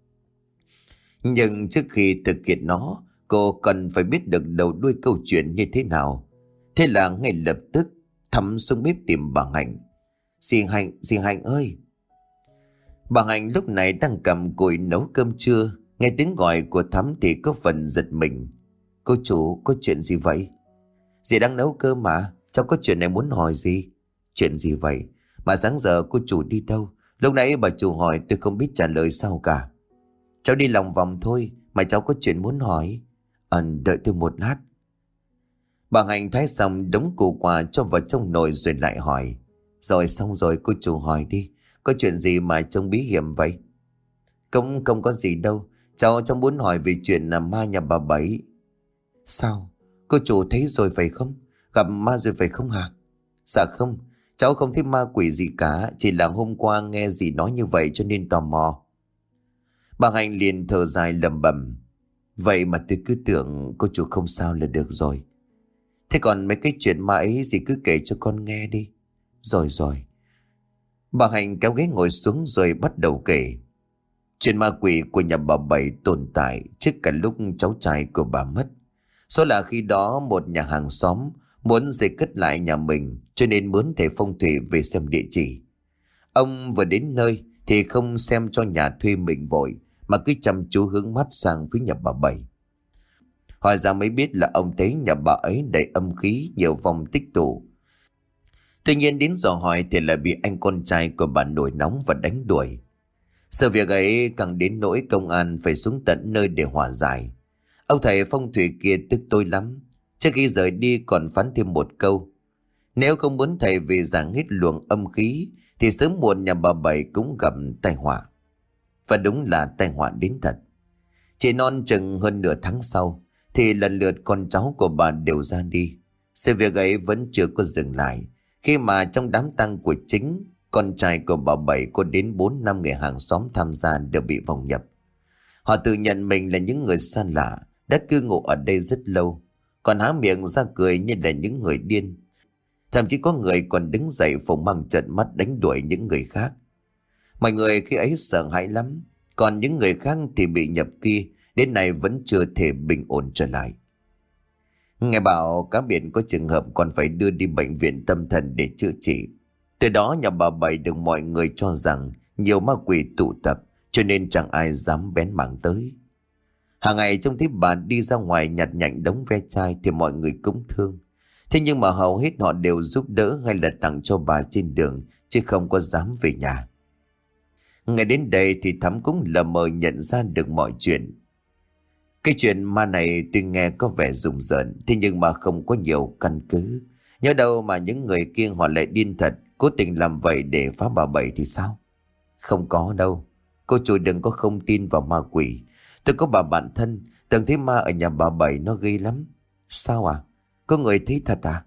A: Nhưng trước khi thực hiện nó, cô cần phải biết được đầu đuôi câu chuyện như thế nào. Thế là ngay lập tức Thắm xuống bếp tìm bà Hạnh. Dì Hạnh, dì Hạnh ơi! Bà Hạnh lúc này đang cầm cùi nấu cơm trưa. Nghe tiếng gọi của Thắm thì có phần giật mình. Cô chủ, có chuyện gì vậy? Dì đang nấu cơm mà. Cháu có chuyện này muốn hỏi gì? Chuyện gì vậy? Mà sáng giờ cô chủ đi đâu? Lúc nãy bà chủ hỏi tôi không biết trả lời sao cả. Cháu đi lòng vòng thôi. Mà cháu có chuyện muốn hỏi. Ừm, đợi tôi một lát. Bà Hạnh thái xong đống củ quả cho vào trong nồi rồi lại hỏi. Rồi xong rồi, cô chủ hỏi đi, có chuyện gì mà trông bí hiểm vậy? Cũng không có gì đâu, cháu cháu muốn hỏi về chuyện là ma nhà bà Bảy. Sao? Cô chủ thấy rồi phải không? Gặp ma rồi phải không hả? Dạ không, cháu không thấy ma quỷ gì cả, chỉ là hôm qua nghe dì nói như vậy cho nên tò mò. Bà Hạnh liền thở dài lẩm bẩm. Vậy mà tôi cứ tưởng cô chủ không sao là được rồi. Thế còn mấy cái chuyện ma ấy dì cứ kể cho con nghe đi. Rồi rồi. Bà Hạnh kéo ghế ngồi xuống rồi bắt đầu kể. Chuyện ma quỷ của nhà bà Bảy tồn tại trước cả lúc cháu trai của bà mất. Số là khi đó một nhà hàng xóm muốn xây cất lại nhà mình cho nên mướn thầy phong thủy về xem địa chỉ. Ông vừa đến nơi thì không xem cho nhà thuê mình vội mà cứ chăm chú hướng mắt sang phía nhà bà Bảy. Hỏi ra mới biết là ông thấy nhà bà ấy đầy âm khí, nhiều vong tích tụ. Tuy nhiên đến dò hỏi thì lại bị anh con trai của bà nổi nóng và đánh đuổi. Sự việc ấy càng đến nỗi công an phải xuống tận nơi để hòa giải. Ông thầy phong thủy kia tức tối lắm. Trước khi rời đi còn phán thêm một câu. Nếu không muốn thầy về giảng hết luồng âm khí thì sớm muộn nhà bà Bảy cũng gặp tai họa. Và đúng là tai họa đến thật. Chỉ non chừng hơn nửa tháng sau thì lần lượt con cháu của bà đều ra đi. Sự việc ấy vẫn chưa có dừng lại, khi mà trong đám tang của chính con trai của bà Bảy có đến bốn năm người hàng xóm tham gia đều bị vong nhập. Họ tự nhận mình là những người xa lạ, đã cư ngụ ở đây rất lâu, còn há miệng ra cười như là những người điên. Thậm chí có người còn đứng dậy phồng mang trợn mắt đánh đuổi những người khác. Mọi người khi ấy sợ hãi lắm, còn những người khác thì bị nhập kia, đến nay vẫn chưa thể bình ổn trở lại. Nghe bảo cá biệt có trường hợp còn phải đưa đi bệnh viện tâm thần để chữa trị. Từ đó nhà bà Bảy được mọi người cho rằng nhiều ma quỷ tụ tập, cho nên chẳng ai dám bén mảng tới. Hàng ngày trông thấy bà đi ra ngoài nhặt nhạnh đống ve chai thì mọi người cũng thương. Thế nhưng mà hầu hết họ đều giúp đỡ hay là tặng cho bà trên đường, chứ không có dám về nhà. Ngày đến đây thì Thắm cũng lờ mờ nhận ra được mọi chuyện. Cái chuyện ma này tuy nghe có vẻ rùng rợn, thế nhưng mà không có nhiều căn cứ. Nhớ đâu mà những người kia họ lại điên thật, cố tình làm vậy để phá bà Bảy thì sao? Không có đâu. Cô chủ đừng có không tin vào ma quỷ. Tôi có bà bạn thân từng thấy ma ở nhà bà Bảy, nó ghê lắm. Sao à? Có người thấy thật à?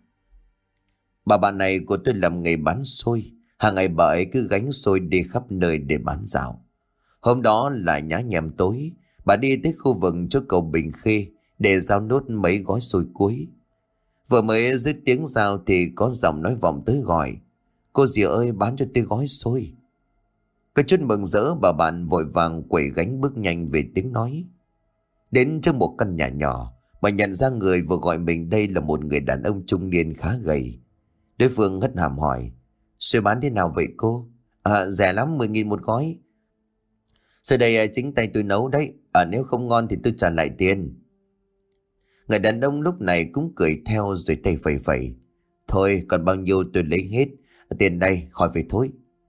A: Bà bạn này của tôi làm nghề bán xôi. Hàng ngày bà ấy cứ gánh xôi đi khắp nơi để bán dạo. Hôm đó là nhá nhem tối, bà đi tới khu vực chỗ cầu Bình Khê để giao nốt mấy gói xôi cuối. Vừa mới dứt tiếng giao thì có giọng nói vọng tới gọi. Cô dì ơi, bán cho tôi gói xôi. Có chút mừng rỡ, bà bạn vội vàng quẩy gánh bước nhanh về tiếng nói. Đến trước một căn nhà nhỏ, bà nhận ra người vừa gọi mình đây là một người đàn ông trung niên khá gầy. Đối phương hất hàm hỏi. Xôi bán thế nào vậy cô? À, rẻ lắm, mười nghìn một gói. Xôi đây chính tay tôi nấu đấy. À, nếu không ngon thì tôi trả lại tiền. Người đàn ông lúc này cũng cười theo rồi tay phẩy phẩy. Thôi, còn bao nhiêu tôi lấy hết. Tiền đây, khỏi phải thôi.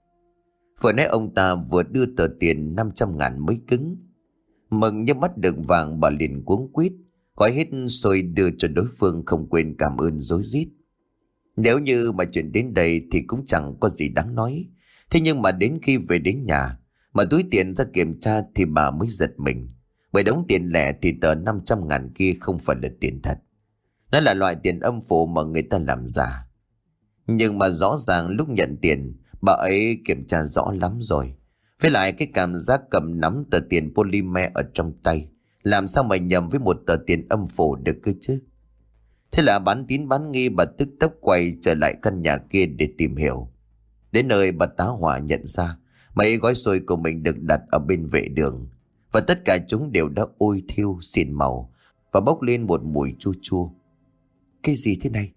A: Vừa nãy ông ta vừa đưa tờ tiền năm trăm ngàn mới cứng. Mừng như mắt được vàng, bà liền cuống quýt gói hết xôi đưa cho đối phương, không quên cảm ơn rối rít. Nếu như mà chuyện đến đây thì cũng chẳng có gì đáng nói. Thế nhưng mà đến khi về đến nhà mà túi tiền ra kiểm tra thì bà mới giật mình. Bởi đống tiền lẻ thì tờ năm trăm ngàn kia không phải là tiền thật. Nó là loại tiền âm phủ mà người ta làm giả. Nhưng mà rõ ràng lúc nhận tiền, bà ấy kiểm tra rõ lắm rồi. Với lại cái cảm giác cầm nắm tờ tiền polymer ở trong tay, làm sao mà nhầm với một tờ tiền âm phủ được cơ chứ? Thế là bán tín bán nghi, bà tức tốc quay trở lại căn nhà kia để tìm hiểu. Đến nơi bà tá hỏa nhận ra mấy gói xôi của mình được đặt ở bên vệ đường, và tất cả chúng đều đã ôi thiêu xỉn màu và bốc lên một mùi chua chua. Cái gì thế này?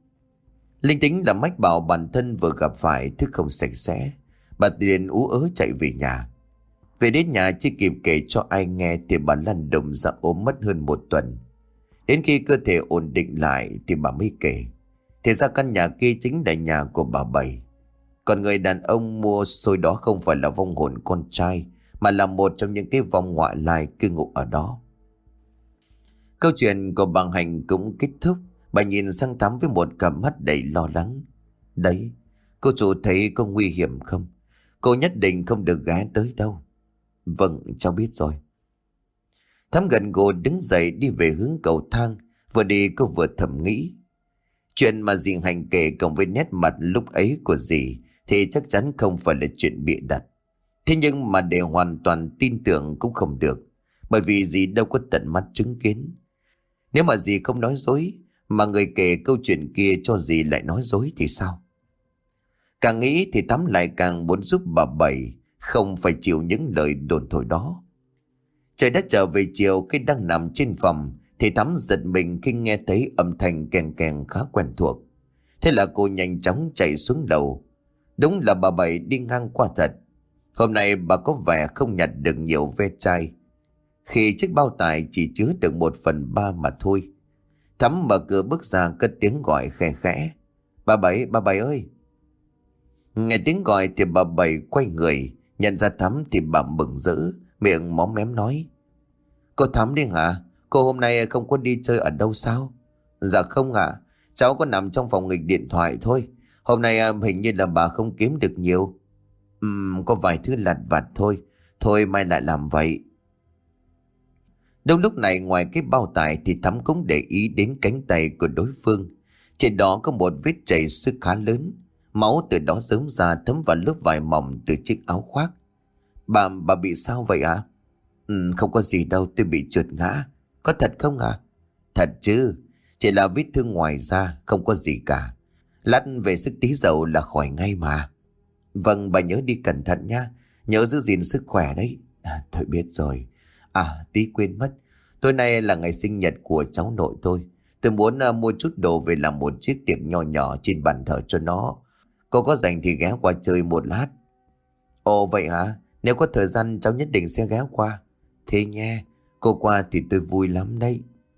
A: Linh tính là mách bảo bản thân vừa gặp phải thứ không sạch sẽ. Bà liền ú ớ chạy về nhà. Về đến nhà chưa kịp kể cho ai nghe thì bà lăn đùng ra ốm mất hơn một tuần. Đến khi cơ thể ổn định lại thì bà mới kể. Thì ra căn nhà kia chính là nhà của bà Bảy. Còn người đàn ông mua xôi đó không phải là vong hồn con trai, mà là một trong những cái vong ngoại lai cư ngụ ở đó. Câu chuyện của bà Hạnh cũng kết thúc. Bà nhìn sang Thắm với một cặp mắt đầy lo lắng. Đấy, cô chủ thấy có nguy hiểm không? Cô nhất định không được ghé tới đâu. Vâng, cháu biết rồi. Thắm gần gù đứng dậy đi về hướng cầu thang. Vừa đi cô vừa thầm nghĩ. Chuyện mà dì Hành kể cộng với nét mặt lúc ấy của dì thì chắc chắn không phải là chuyện bịa đặt. Thế nhưng mà để hoàn toàn tin tưởng cũng không được, bởi vì dì đâu có tận mắt chứng kiến. Nếu mà dì không nói dối, mà người kể câu chuyện kia cho dì lại nói dối thì sao? Càng nghĩ thì Thắm lại càng muốn giúp bà Bảy không phải chịu những lời đồn thổi đó. Trời đã trở về chiều, khi đang nằm trên phòng thì Thắm giật mình khi nghe thấy âm thanh keng keng khá quen thuộc. Thế là cô nhanh chóng chạy xuống lầu. Đúng là bà Bảy đi ngang qua thật. Hôm nay bà có vẻ không nhặt được nhiều ve chai, khi chiếc bao tải chỉ chứa được một phần ba mà thôi. Thắm mở cửa bước ra, cất tiếng gọi khe khẽ. Bà Bảy, bà Bảy ơi! Nghe tiếng gọi thì bà Bảy quay người, nhận ra Thắm thì bà mừng rỡ, miệng móm mém nói. Cô Thắm đi hả? Cô hôm nay không có đi chơi ở đâu sao? Dạ không ạ, à. Cháu có nằm trong phòng nghịch điện thoại thôi. Hôm nay hình như là bà không kiếm được nhiều. Ừm, có vài thứ lặt vặt thôi. Thôi mai lại làm vậy. Đâu lúc này ngoài cái bao tải thì Thắm cũng để ý đến cánh tay của đối phương. Trên đó có một vết chảy xước khá lớn. Máu từ đó rớm ra thấm vào lớp vải mỏng từ chiếc áo khoác. Bà, bà bị sao vậy ạ? À? Ừ, không có gì đâu, tôi bị trượt ngã. Có thật không ạ? À? Thật chứ, chỉ là vết thương ngoài da, không có gì cả. Lát về sức tí dầu là khỏi ngay mà. Vâng, bà nhớ đi cẩn thận nha. Nhớ giữ gìn sức khỏe đấy. À, tôi biết rồi. À, tí quên mất. Tối nay là ngày sinh nhật của cháu nội tôi. Tôi muốn uh, mua chút đồ về làm một chiếc tiệc nhỏ nhỏ trên bàn thờ cho nó. Cô có rảnh thì ghé qua chơi một lát. Ồ vậy hả? Nếu có thời gian cháu nhất định sẽ ghé qua. Thế nha, cô qua thì tôi vui lắm đấy.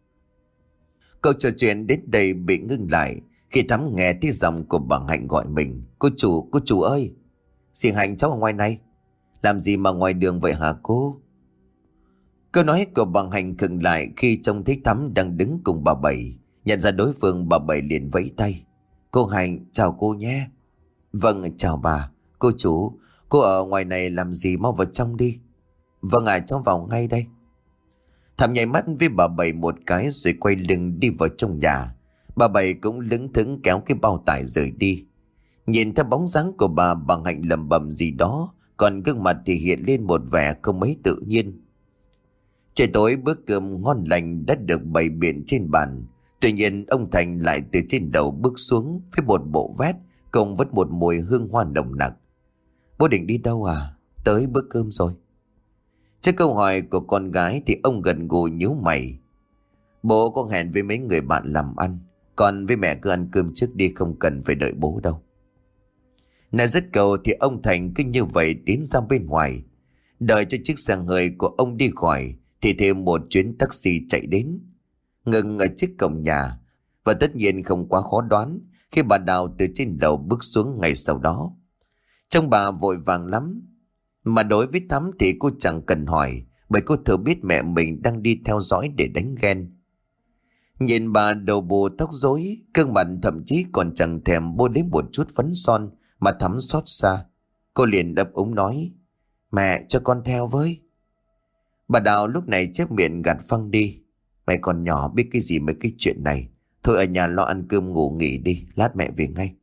A: Câu trò chuyện đến đây bị ngưng lại khi Thắm nghe tiếng giọng của bà Hạnh gọi mình. Cô chủ, cô chủ ơi! Dì Hạnh, cháu ở ngoài này. Làm gì mà ngoài đường vậy hả cô? Câu nói của bà Hạnh khựng lại khi trông thấy Thắm đang đứng cùng bà Bảy. Nhận ra đối phương, bà Bảy liền vẫy tay. Cô Hạnh, chào cô nhé. Vâng, chào bà. Cô chủ, cô ở ngoài này làm gì, mau vào trong đi. Vâng ạ, à, cháu vào ngay đây. Thắm nháy mắt với bà Bảy một cái rồi quay lưng đi vào trong nhà. Bà Bảy cũng lững thững kéo cái bao tải rời đi. Nhìn theo bóng dáng của bà, bà Hạnh lẩm bẩm gì đó, còn gương mặt thì hiện lên một vẻ không mấy tự nhiên. Trời tối, bữa cơm ngon lành đã được bày biện trên bàn. Tuy nhiên ông Thành lại từ trên đầu bước xuống với một bộ vest cùng với một mùi hương hoa nồng nặc. Bố định đi đâu à? Tới bữa cơm rồi. Trước câu hỏi của con gái thì ông gật gù nhíu mày. Bố có hẹn với mấy người bạn làm ăn, còn với mẹ cứ ăn cơm trước đi, không cần phải đợi bố đâu. Nói dứt câu thì ông Thành cứ như vậy tiến ra bên ngoài. Đợi cho chiếc xe hơi của ông đi khỏi thì thêm một chuyến taxi chạy đến, ngừng ở trước cổng nhà. Và tất nhiên không quá khó đoán khi bà Đào từ trên lầu bước xuống ngay sau đó. Trông bà vội vàng lắm. Mà đối với Thắm thì cô chẳng cần hỏi, bởi cô thừa biết mẹ mình đang đi theo dõi để đánh ghen. Nhìn bà đầu bù tóc rối, gương mặt thậm chí còn chẳng thèm bôi đến một chút phấn son mà Thắm xót xa. Cô liền ấp úng nói, mẹ cho con theo với. Bà Đào lúc này chép miệng gạt phăng đi. Mày còn nhỏ biết cái gì mấy cái chuyện này. Thôi ở nhà lo ăn cơm ngủ nghỉ đi, lát mẹ về ngay.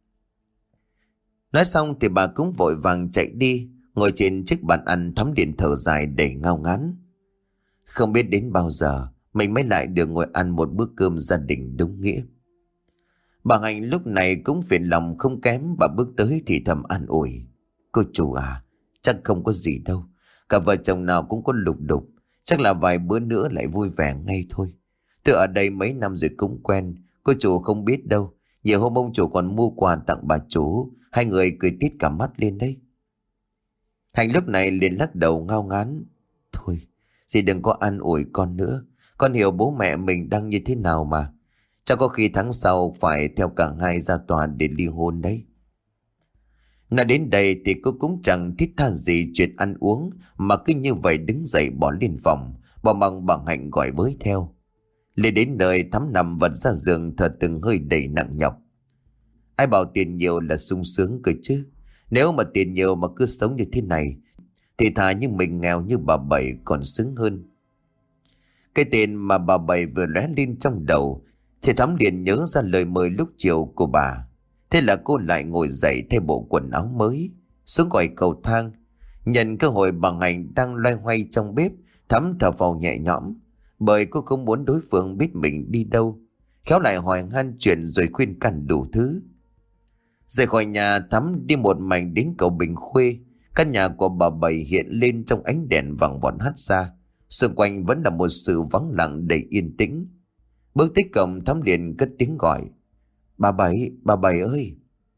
A: Nói xong thì bà cũng vội vàng chạy đi. Ngồi trên chiếc bàn ăn, Thắm điện thở dài đầy ngao ngán. Không biết đến bao giờ mình mới lại được ngồi ăn một bữa cơm gia đình đúng nghĩa. Bà Hạnh lúc này cũng phiền lòng không kém. Bà bước tới thì thầm an ủi. Cô chủ à, chắc không có gì đâu. Cả vợ chồng nào cũng có lục đục. Chắc là vài bữa nữa lại vui vẻ ngay thôi. Tôi ở đây mấy năm rồi cũng quen. Cô chủ không biết đâu. Nhiều hôm ông chủ còn mua quà tặng bà chủ. Hai người cười tít cả mắt lên đấy. Hạnh lúc này liền lắc đầu ngao ngán. Thôi, dì đừng có an ủi con nữa. Con hiểu bố mẹ mình đang như thế nào mà. Chắc có khi tháng sau phải theo cả hai ra tòa để ly hôn đấy. Nói đến đây thì cô cũng chẳng thiết tha gì chuyện ăn uống, mà cứ như vậy đứng dậy bỏ lên phòng, bỏ bằng bà Hạnh gọi với theo. Lên đến nơi Thắm nằm vật ra giường thở từng hơi đầy nặng nhọc. Ai bảo tiền nhiều là sung sướng cơ chứ. Nếu mà tiền nhiều mà cứ sống như thế này thì thà như mình nghèo như bà Bảy còn sướng hơn. Cái tên mà bà Bảy vừa lóe lên trong đầu thì Thắm liền nhớ ra lời mời lúc chiều của bà. Thế là cô lại ngồi dậy thay bộ quần áo mới, xuống gọi cầu thang. Nhận cơ hội bà Hạnh đang loay hoay trong bếp, Thắm thở phào nhẹ nhõm, bởi cô không muốn đối phương biết mình đi đâu. Khéo lại hỏi han chuyện rồi khuyên can đủ thứ. Rời khỏi nhà, Thắm đi một mạch đến cầu Bình Khuê. Căn nhà của bà Bảy hiện lên trong ánh đèn vàng vọt hắt ra. Xung quanh vẫn là một sự vắng lặng đầy yên tĩnh. Bước tới cổng, Thắm liền cất tiếng gọi: "Bà Bảy, bà Bảy ơi!"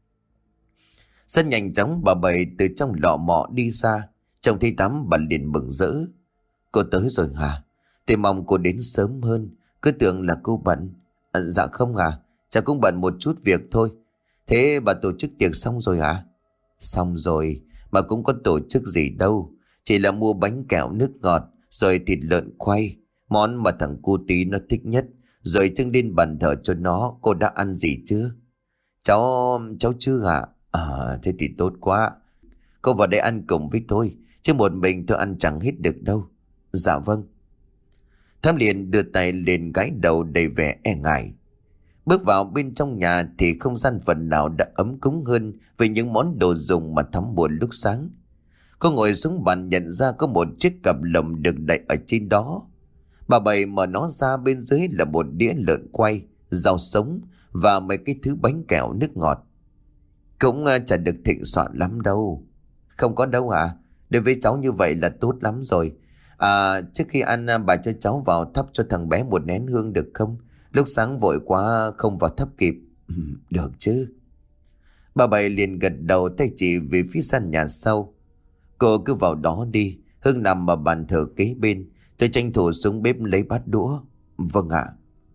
A: Rất nhanh chóng bà Bảy từ trong lọ mọ đi ra. Trông thấy Thắm, bà liền mừng rỡ: "Cô tới rồi hả? Tôi mong cô đến sớm hơn, cứ tưởng là cô bận." À, "Dạ không à, cháu cũng bận một chút việc thôi." "Thế bà tổ chức tiệc xong rồi hả?" "Xong rồi, mà cũng có tổ chức gì đâu. Chỉ là mua bánh kẹo nước ngọt, rồi thịt lợn quay, món mà thằng cu tí nó thích nhất, rồi trưng lên bàn thờ cho nó. Cô đã ăn gì chưa?" Cháu, cháu chưa ạ." "À, thế thì tốt quá. Cô vào đây ăn cùng với tôi, chứ một mình tôi ăn chẳng hết được đâu." "Dạ vâng." Thắm liền đưa tay lên gãi đầu đầy vẻ e ngại. Bước vào bên trong nhà thì không gian phần nào đã ấm cúng hơn với những món đồ dùng mà Thắm mua lúc sáng. Cô ngồi xuống bàn nhận ra có một chiếc cặp lồng được đậy ở trên đó. Bà Bảy mở nó ra, bên dưới là một đĩa lợn quay, rau sống và mấy cái thứ bánh kẹo nước ngọt. Cũng uh, chả được thịnh soạn lắm đâu. "Không có đâu hả? Đối với cháu như vậy là tốt lắm rồi. À, trước khi ăn uh, bà cho cháu vào thắp cho thằng bé một nén hương được không? Lúc sáng vội quá không vào thắp kịp." "Ừ, được chứ." Bà Bảy liền gật đầu, tay chỉ về phía sân nhà sau: "Cô cứ vào đó đi, hương nằm ở bàn thờ kế bên. Tôi tranh thủ xuống bếp lấy bát đũa." "Vâng ạ."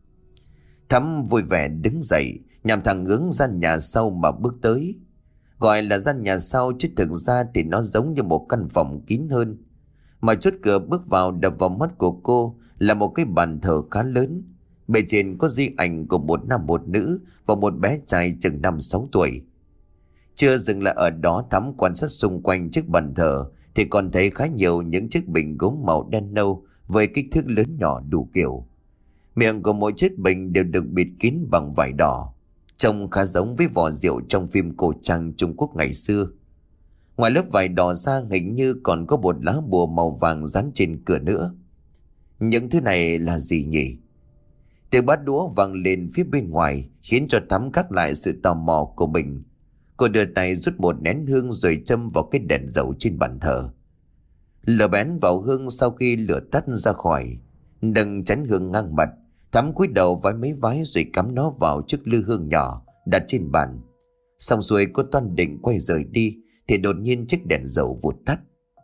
A: Thắm vui vẻ đứng dậy, nhằm thẳng hướng gian nhà sau mà bước tới. Gọi là gian nhà sau chứ thực ra thì nó giống như một căn phòng kín hơn. Mà chốt cửa bước vào đập vào mắt của cô là một cái bàn thờ khá lớn. Bề trên có di ảnh của một nam một nữ và một bé trai chừng năm sáu tuổi. Chưa dừng lại ở đó, Thắm quan sát xung quanh chiếc bàn thờ thì còn thấy khá nhiều những chiếc bình gốm màu đen nâu với kích thước lớn nhỏ đủ kiểu. Miệng của mỗi chiếc bình đều được bịt kín bằng vải đỏ, trông khá giống với vỏ rượu trong phim cổ trang Trung Quốc ngày xưa. Ngoài lớp vải đỏ ra, hình như còn có một lá bùa màu vàng dán trên cửa nữa. Những thứ này là gì nhỉ? Tiếng bát đũa vang lên phía bên ngoài khiến cho Thắm gác lại sự tò mò của mình. Cô đưa tay rút một nén hương rồi châm vào cái đèn dầu trên bàn thờ. Lửa bén vào hương sau khi lửa tắt ra khỏi, nâng chén hương ngang mặt. Thắm cúi đầu vái mấy vái rồi cắm nó vào chiếc lư hương nhỏ đặt trên bàn. Xong rồi cô toan định quay rời đi thì đột nhiên chiếc đèn dầu vụt tắt.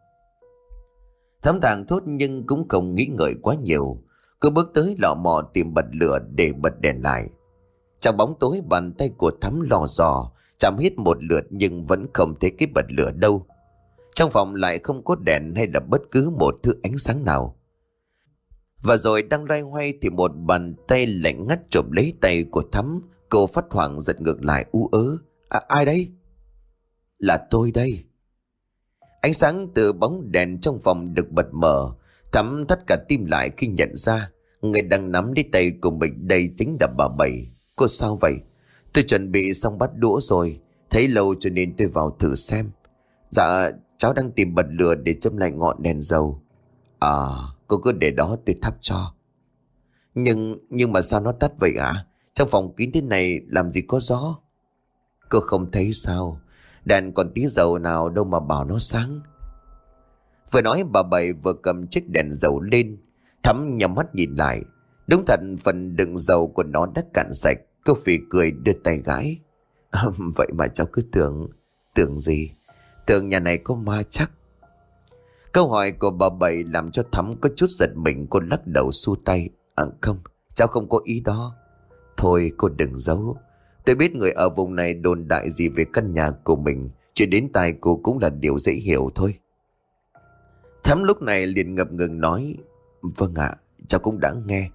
A: Thắm thảng thốt nhưng cũng không nghĩ ngợi quá nhiều. Cô bước tới lò mò tìm bật lửa để bật đèn lại. Trong bóng tối, bàn tay của Thắm lò dò chạm hết một lượt nhưng vẫn không thấy cái bật lửa đâu. Trong phòng lại không có đèn hay là bất cứ một thứ ánh sáng nào. Và rồi đang loay hoay thì một bàn tay lạnh ngắt chộp lấy tay của Thắm. Cô phát hoảng giật ngược lại ú ớ: à, "Ai đây?" "Là tôi đây." Ánh sáng từ bóng đèn trong phòng được bật mở. Thắm thắt cả tim lại khi nhận ra người đang nắm lấy tay của mình đây chính là bà Bảy. "Cô sao vậy?" "Tôi chuẩn bị xong bát đũa rồi, thấy lâu cho nên tôi vào thử xem." "Dạ, cháu đang tìm bật lửa để châm lại ngọn đèn dầu." "À, cô cứ để đó tôi thắp cho." Nhưng nhưng mà sao nó tắt vậy ạ? À? Trong phòng kín thế này làm gì có gió." "Cô không thấy sao? Đèn còn tí dầu nào đâu mà bảo nó sáng." Vừa nói bà Bảy vừa cầm chiếc đèn dầu lên. Thắm nhắm mắt nhìn lại. Đúng thật, phần đựng dầu của nó đã cạn sạch. Cô phì cười đưa tay gãi: à, "Vậy mà cháu cứ tưởng..." "Tưởng gì?" "Tưởng nhà này có ma chắc." Câu hỏi của bà Bảy làm cho Thắm có chút giật mình. Cô lắc đầu xua tay: "À không, cháu không có ý đó." "Thôi cô đừng giấu. Tôi biết người ở vùng này đồn đại gì về căn nhà của mình. Chuyện đến tai cô cũng là điều dễ hiểu thôi." Thắm lúc này liền ngập ngừng nói: "Vâng ạ, cháu cũng đã nghe.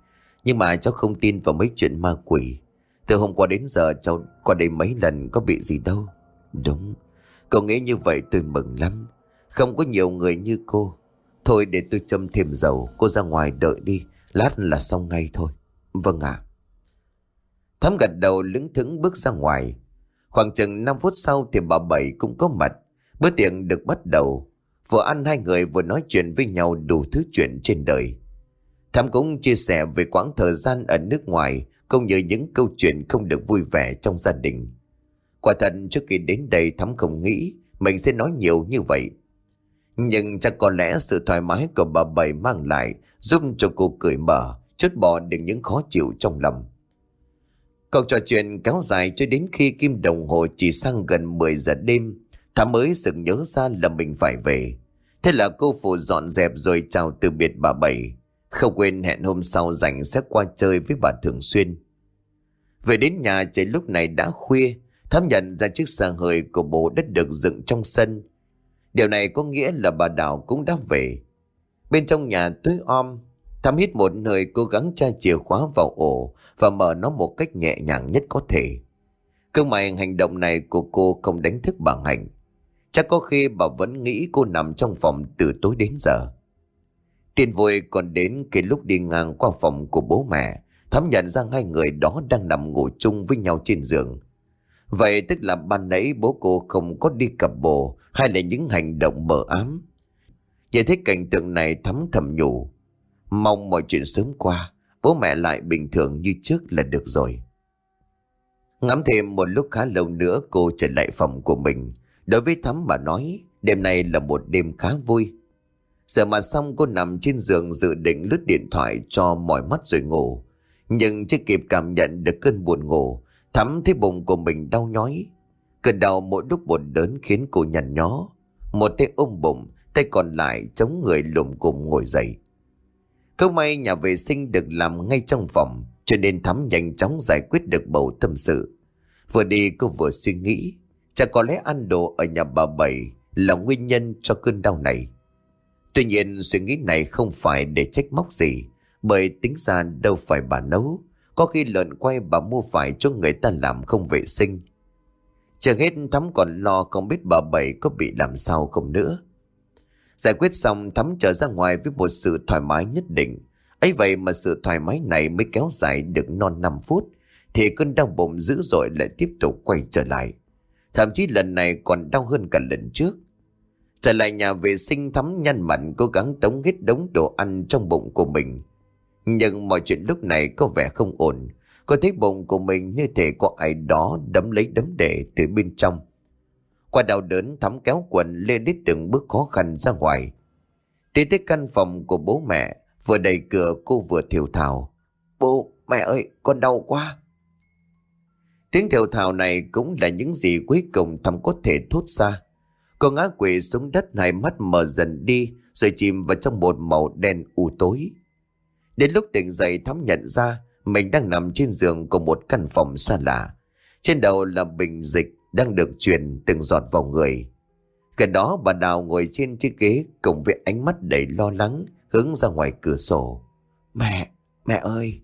A: Nhưng mà cháu không tin vào mấy chuyện ma quỷ. Từ hôm qua đến giờ cháu qua đây mấy lần có bị gì đâu. Đúng, cậu nghĩ như vậy tôi mừng lắm. Không có nhiều người như cô. Thôi để tôi châm thêm dầu, cô ra ngoài đợi đi, lát là xong ngay thôi. Vâng ạ. Thắm gật đầu lững thững bước ra ngoài. Khoảng chừng năm phút sau thì bà Bảy cũng có mặt. Bữa tiệc được bắt đầu. Vừa ăn hai người vừa nói chuyện với nhau đủ thứ chuyện trên đời. Thắm cũng chia sẻ về quãng thời gian ở nước ngoài, cũng như những câu chuyện không được vui vẻ trong gia đình. Quả thật trước khi đến đây Thắm không nghĩ mình sẽ nói nhiều như vậy. Nhưng chắc có lẽ sự thoải mái của bà Bảy mang lại giúp cho cô cười mở, trút bỏ được những khó chịu trong lòng. Cuộc trò chuyện kéo dài cho đến khi kim đồng hồ chỉ sang gần mười giờ đêm, Thắm mới sực nhớ ra là mình phải về. Thế là cô phụ dọn dẹp rồi chào từ biệt bà Bảy, không quên hẹn hôm sau rảnh sẽ qua chơi với bà thường xuyên. Về đến nhà trời lúc này đã khuya. Thắm nhận ra chiếc xe hơi của bố đã được dựng trong sân. Điều này có nghĩa là bà Đào cũng đã về. Bên trong nhà tối om, Thắm hít một hơi cố gắng tra chìa khóa vào ổ và mở nó một cách nhẹ nhàng nhất có thể. Cơ mà hành động này của cô không đánh thức bà Hạnh. Chắc có khi bà vẫn nghĩ cô nằm trong phòng từ tối đến giờ. Tin vui còn đến khi lúc đi ngang qua phòng của bố mẹ, Thắm nhận ra hai người đó đang nằm ngủ chung với nhau trên giường. Vậy tức là ban nãy bố cô không có đi cặp bồ hay là những hành động mờ ám. Nhìn thấy cảnh tượng này Thắm thầm nhủ, mong mọi chuyện sớm qua, bố mẹ lại bình thường như trước là được rồi. Ngắm thêm một lúc khá lâu nữa cô trở lại phòng của mình. Đối với Thắm mà nói, đêm nay là một đêm khá vui. Giờ mà xong cô nằm trên giường dự định lướt điện thoại cho mỏi mắt rồi ngủ. Nhưng chưa kịp cảm nhận được cơn buồn ngủ, Thắm thấy bụng của mình đau nhói. Cơn đau mỗi lúc một đớn khiến cô nhăn nhó. Một tay ôm bụng, tay còn lại chống người lùm cùm ngồi dậy. Không may nhà vệ sinh được làm ngay trong phòng, cho nên Thắm nhanh chóng giải quyết được bầu tâm sự. Vừa đi cô vừa suy nghĩ, chắc có lẽ ăn đồ ở nhà bà Bảy là nguyên nhân cho cơn đau này. Tuy nhiên suy nghĩ này không phải để trách móc gì, bởi tính ra đâu phải bà nấu. Có khi lợn quay bà mua phải cho người ta làm không vệ sinh. Chưa hết Thắm còn lo không biết bà Bảy có bị làm sao không nữa. Giải quyết xong Thắm trở ra ngoài với một sự thoải mái nhất định. Ấy vậy mà sự thoải mái này mới kéo dài được non năm phút, thì cơn đau bụng dữ dội lại tiếp tục quay trở lại. Thậm chí lần này còn đau hơn cả lần trước. Trở lại nhà vệ sinh Thắm nhăn mặt cố gắng tống hết đống đồ ăn trong bụng của mình. Nhưng mọi chuyện lúc này có vẻ không ổn. Cô thấy bụng của mình như thể có ai đó đấm lấy đấm để từ bên trong. Qua đau đớn Thắm kéo quần lên đến từng bước khó khăn ra ngoài. Tiến tới căn phòng của bố mẹ, vừa đẩy cửa cô vừa thều thào, bố mẹ ơi con đau quá. Tiếng thều thào này cũng là những gì cuối cùng Thắm có thể thốt ra. Cô ngã quỵ xuống đất, hai mắt mở dần đi rồi chìm vào trong một màu đen u tối. Đến lúc tỉnh dậy Thắm nhận ra mình đang nằm trên giường của một căn phòng xa lạ. Trên đầu là bình dịch đang được truyền từng giọt vào người. Gần đó bà Đào ngồi trên chiếc ghế cùng với ánh mắt đầy lo lắng hướng ra ngoài cửa sổ. Mẹ, mẹ ơi.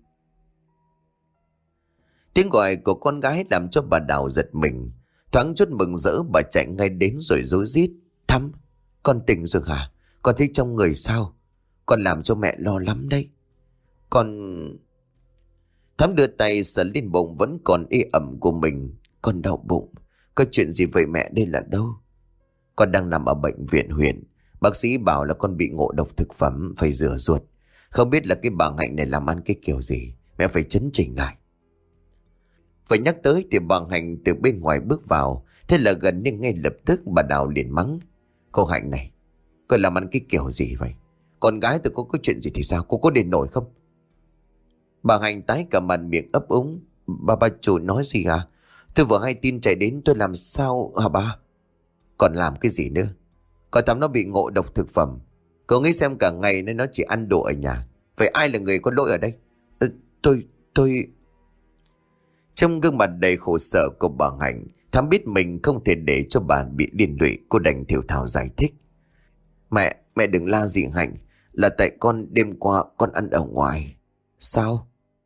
A: Tiếng gọi của con gái làm cho bà Đào giật mình. Thoáng chút mừng rỡ bà chạy ngay đến rồi rối rít. Thắm, con tỉnh rồi hả? Con thấy trong người sao? Con làm cho mẹ lo lắm đấy. Con... Thắm đưa tay sờ lên bụng vẫn còn ê ẩm của mình. Con đau bụng. Có chuyện gì vậy mẹ, đây là đâu? Con đang nằm ở bệnh viện huyện. Bác sĩ bảo là con bị ngộ độc thực phẩm, phải rửa ruột. Không biết là cái bà Hạnh này làm ăn cái kiểu gì. Mẹ phải chấn chỉnh lại. Phải nhắc tới thì bà Hạnh từ bên ngoài bước vào. Thế là gần như ngay lập tức bà Đào liền mắng. Cô Hạnh này, cô làm ăn cái kiểu gì vậy? Con gái tôi có cái chuyện gì thì sao? Cô có đền nổi không? Bà Hạnh tái cả mặt miệng ấp úng. Bà bà chủ nói gì à? Tôi vừa hay tin chạy đến tôi làm sao hả bà? Còn làm cái gì nữa? Còn Thắm nó bị ngộ độc thực phẩm. Cậu nghĩ xem cả ngày nên nó chỉ ăn đồ ở nhà. Vậy ai là người có lỗi ở đây? Ừ, tôi, tôi... Trong gương mặt đầy khổ sở của bà Hạnh, Thắm biết mình không thể để cho bà bị liên lụy. Cô đành thều thào giải thích. Mẹ, mẹ đừng la gì Hạnh. Là tại con đêm qua con ăn ở ngoài. Sao?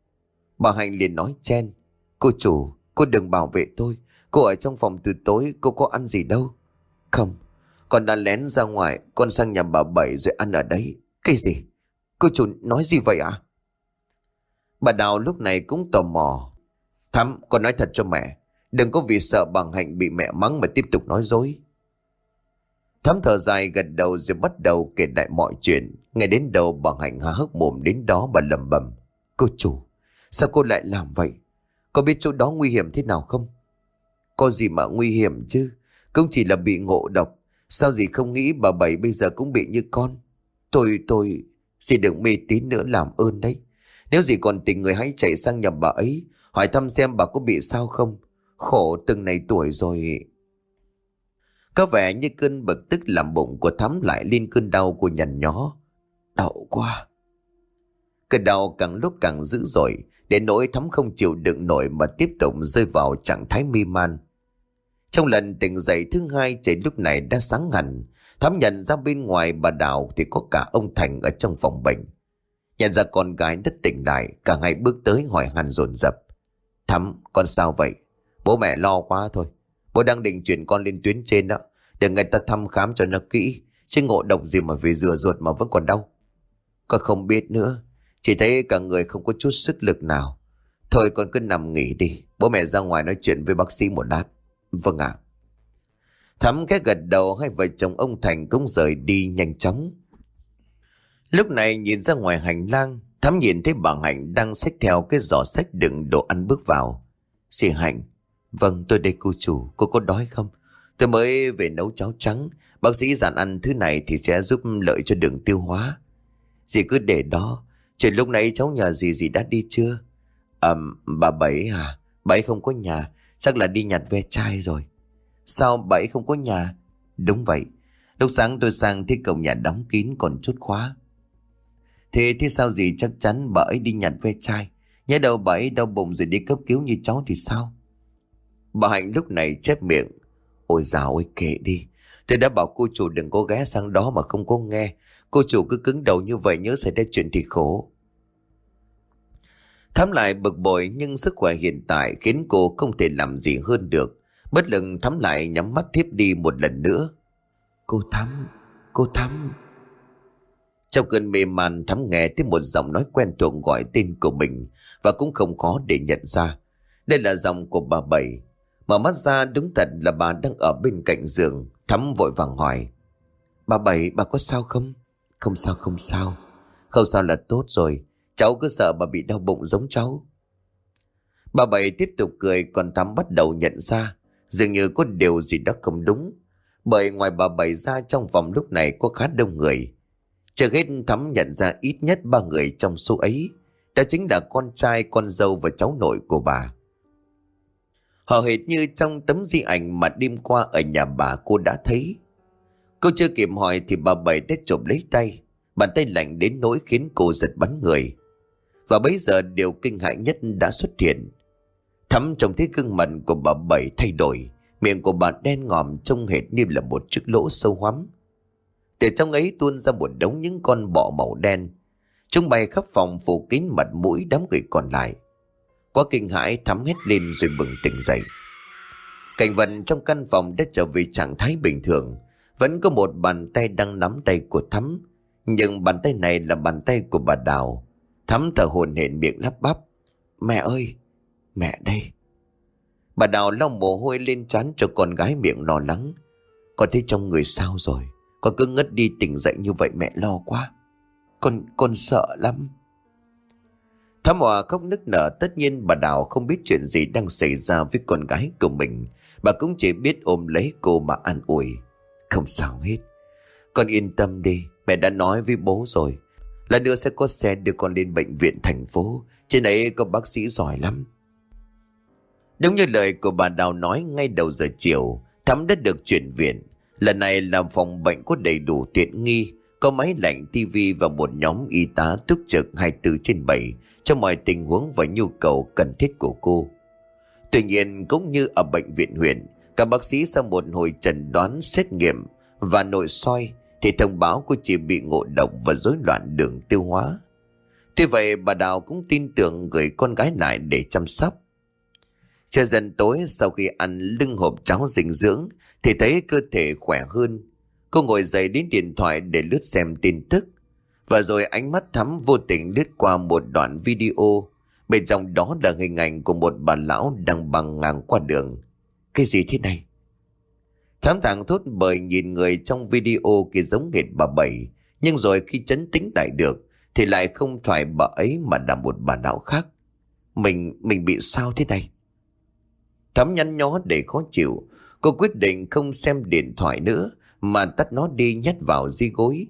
A: Bà Hạnh liền nói chen: Cô chủ, cô đừng bảo vệ tôi. Cô ở trong phòng từ tối, cô có ăn gì đâu. Không, con đã lén ra ngoài, con sang nhà bà Bảy rồi ăn ở đấy. Cái gì? Cô chủ nói gì vậy ạ? Bà Đào lúc này cũng tò mò. Thắm, con nói thật cho mẹ. Đừng có vì sợ bà Hạnh bị mẹ mắng mà tiếp tục nói dối. Thắm thở dài gật đầu rồi bắt đầu kể lại mọi chuyện. Nghe đến đầu bà Hạnh há hốc mồm, đến đó bà lẩm bẩm: Cô chủ, sao cô lại làm vậy? Có biết chỗ đó nguy hiểm thế nào không? Có gì mà nguy hiểm chứ, cũng chỉ là bị ngộ độc. Sao dì không nghĩ bà Bảy bây giờ cũng bị như con? Tôi, tôi... Dì đừng mê tín nữa làm ơn đấy. Nếu dì còn tình người hãy chạy sang nhà bà ấy, hỏi thăm xem bà có bị sao không. Khổ từng này tuổi rồi. Có vẻ như cơn bực tức làm bụng của Thắm lại lên cơn đau của nhằn nhó. Đau quá. Cơn đau càng lúc càng dữ dội, đến nỗi Thắm không chịu đựng nổi mà tiếp tục rơi vào trạng thái mê man. Trong lần tỉnh dậy thứ hai, trời lúc này đã sáng hẳn. Thắm nhận ra bên ngoài bà Đào thì có cả ông Thành ở trong phòng bệnh. Nhận ra con gái đất tỉnh lại, cả hai bước tới hỏi han dồn dập: Thắm, con sao vậy? Bố mẹ lo quá thôi. Bố đang định chuyển con lên tuyến trên đó, để người ta thăm khám cho nó kỹ, chứ ngộ độc gì mà về rửa ruột mà vẫn còn đau. Con không biết nữa, chỉ thấy cả người không có chút sức lực nào. Thôi con cứ nằm nghỉ đi, bố mẹ ra ngoài nói chuyện với bác sĩ một lát. Vâng ạ. Thắm khẽ gật đầu, hai vợ chồng ông Thành cũng rời đi nhanh chóng. Lúc này nhìn ra ngoài hành lang, Thắm nhìn thấy bà Hạnh đang xách theo cái giỏ xách đựng đồ ăn bước vào. Chị Hạnh: Vâng, tôi đây cô chủ, cô có đói không? Tôi mới về nấu cháo trắng, bác sĩ dặn ăn thứ này thì sẽ giúp lợi cho đường tiêu hóa. Dì cứ để đó. Chuyện lúc nãy cháu nhờ dì, dì đã đi chưa? À, bà Bảy à? Bà ấy không có nhà, chắc là đi nhặt ve chai rồi. Sao bà ấy không có nhà? Đúng vậy, lúc sáng tôi sang thấy cổng nhà đóng kín còn chốt khóa. Thế thế sao dì chắc chắn bà ấy đi nhặt ve chai? Nhớ đâu bà ấy đau bụng rồi đi cấp cứu như cháu thì sao? Bà Hạnh lúc này chép miệng: Ôi dào ôi, kệ đi. Tôi đã bảo cô chủ đừng có ghé sang đó mà không có nghe. Cô chủ cứ cứng đầu như vậy, nhớ xảy ra chuyện thì khổ. Thắm lại bực bội, nhưng sức khỏe hiện tại khiến cô không thể làm gì hơn được. Bất lực Thắm lại nhắm mắt thiếp đi một lần nữa. Cô Thắm, cô Thắm. Trong cơn mê man, Thắm nghe thấy một giọng nói quen thuộc gọi tên của mình, và cũng không khó để nhận ra đây là giọng của bà Bảy. Mở mắt ra, đúng thật là bà đang ở bên cạnh giường. Thắm vội vàng hỏi: Bà Bảy, bà có sao không? Không sao, không sao. Không sao là tốt rồi. Cháu cứ sợ bà bị đau bụng giống cháu. Bà Bảy tiếp tục cười, còn Thắm bắt đầu nhận ra dường như có điều gì đó không đúng. Bởi ngoài bà Bảy ra, trong phòng lúc này có khá đông người. Chưa hết, Thắm nhận ra ít nhất ba người trong số ấy. Đó chính là con trai, con dâu và cháu nội của bà. Họ hệt như trong tấm di ảnh mà đêm qua ở nhà bà cô đã thấy. Cô chưa kịp hỏi thì bà Bảy đã chộp lấy tay. Bàn tay lạnh đến nỗi khiến cô giật bắn người. Và bấy giờ điều kinh hãi nhất đã xuất hiện. Thắm trông thấy gương mặt của bà Bảy thay đổi. Miệng của bà đen ngòm, trông hệt như là một chiếc lỗ sâu hoắm. Từ trong ấy tuôn ra một đống những con bọ màu đen. Chúng bay khắp phòng, phủ kín mặt mũi đám người còn lại. Quá kinh hãi, Thắm hét lên rồi bừng tỉnh dậy. Cảnh vật trong căn phòng đã trở về trạng thái bình thường. Vẫn có một bàn tay đang nắm tay của Thắm, nhưng bàn tay này là bàn tay của bà Đào. Thắm thở hổn hển, miệng lắp bắp: Mẹ ơi, mẹ đây. Bà Đào lau mồ hôi lên trán cho con gái, miệng lo lắng: Con thấy trong người sao rồi? Con cứ ngất đi tỉnh dậy như vậy, mẹ lo quá. Con, con sợ lắm. Thắm Hòa khóc nức nở. Tất nhiên bà Đào không biết chuyện gì đang xảy ra với con gái của mình. Bà cũng chỉ biết ôm lấy cô mà an ủi: Không sao hết, con yên tâm đi. Mẹ đã nói với bố rồi, là nữa sẽ có xe đưa con lên bệnh viện thành phố. Trên ấy có bác sĩ giỏi lắm. Đúng như lời của bà Đào nói, ngay đầu giờ chiều Thắm đã được chuyển viện. Lần này là phòng bệnh có đầy đủ tiện nghi, có máy lạnh, tivi và một nhóm y tá túc trực hai mươi bốn trên bảy cho mọi tình huống và nhu cầu cần thiết của cô. Tuy nhiên, cũng như ở bệnh viện huyện, các bác sĩ sau một hồi chẩn đoán, xét nghiệm và nội soi thì thông báo cô chỉ bị ngộ độc và rối loạn đường tiêu hóa. Tuy vậy bà Đào cũng tin tưởng gửi con gái lại để chăm sóc. Trời dần tối, sau khi ăn lưng hộp cháo dinh dưỡng thì thấy cơ thể khỏe hơn. Cô ngồi dậy đến điện thoại để lướt xem tin tức. Và rồi ánh mắt Thắm vô tình lướt qua một đoạn video. Bên trong đó là hình ảnh của một bà lão đang băng ngang qua đường. Cái gì thế này? Thắm thảng thốt bởi nhìn người trong video kia giống hệt bà Bảy. Nhưng rồi khi trấn tĩnh lại được thì lại không phải bà ấy mà là một bà lão khác. Mình, mình bị sao thế này? Thắm nhăn nhó để khó chịu. Cô quyết định không xem điện thoại nữa mà tắt nó đi nhét vào di gối.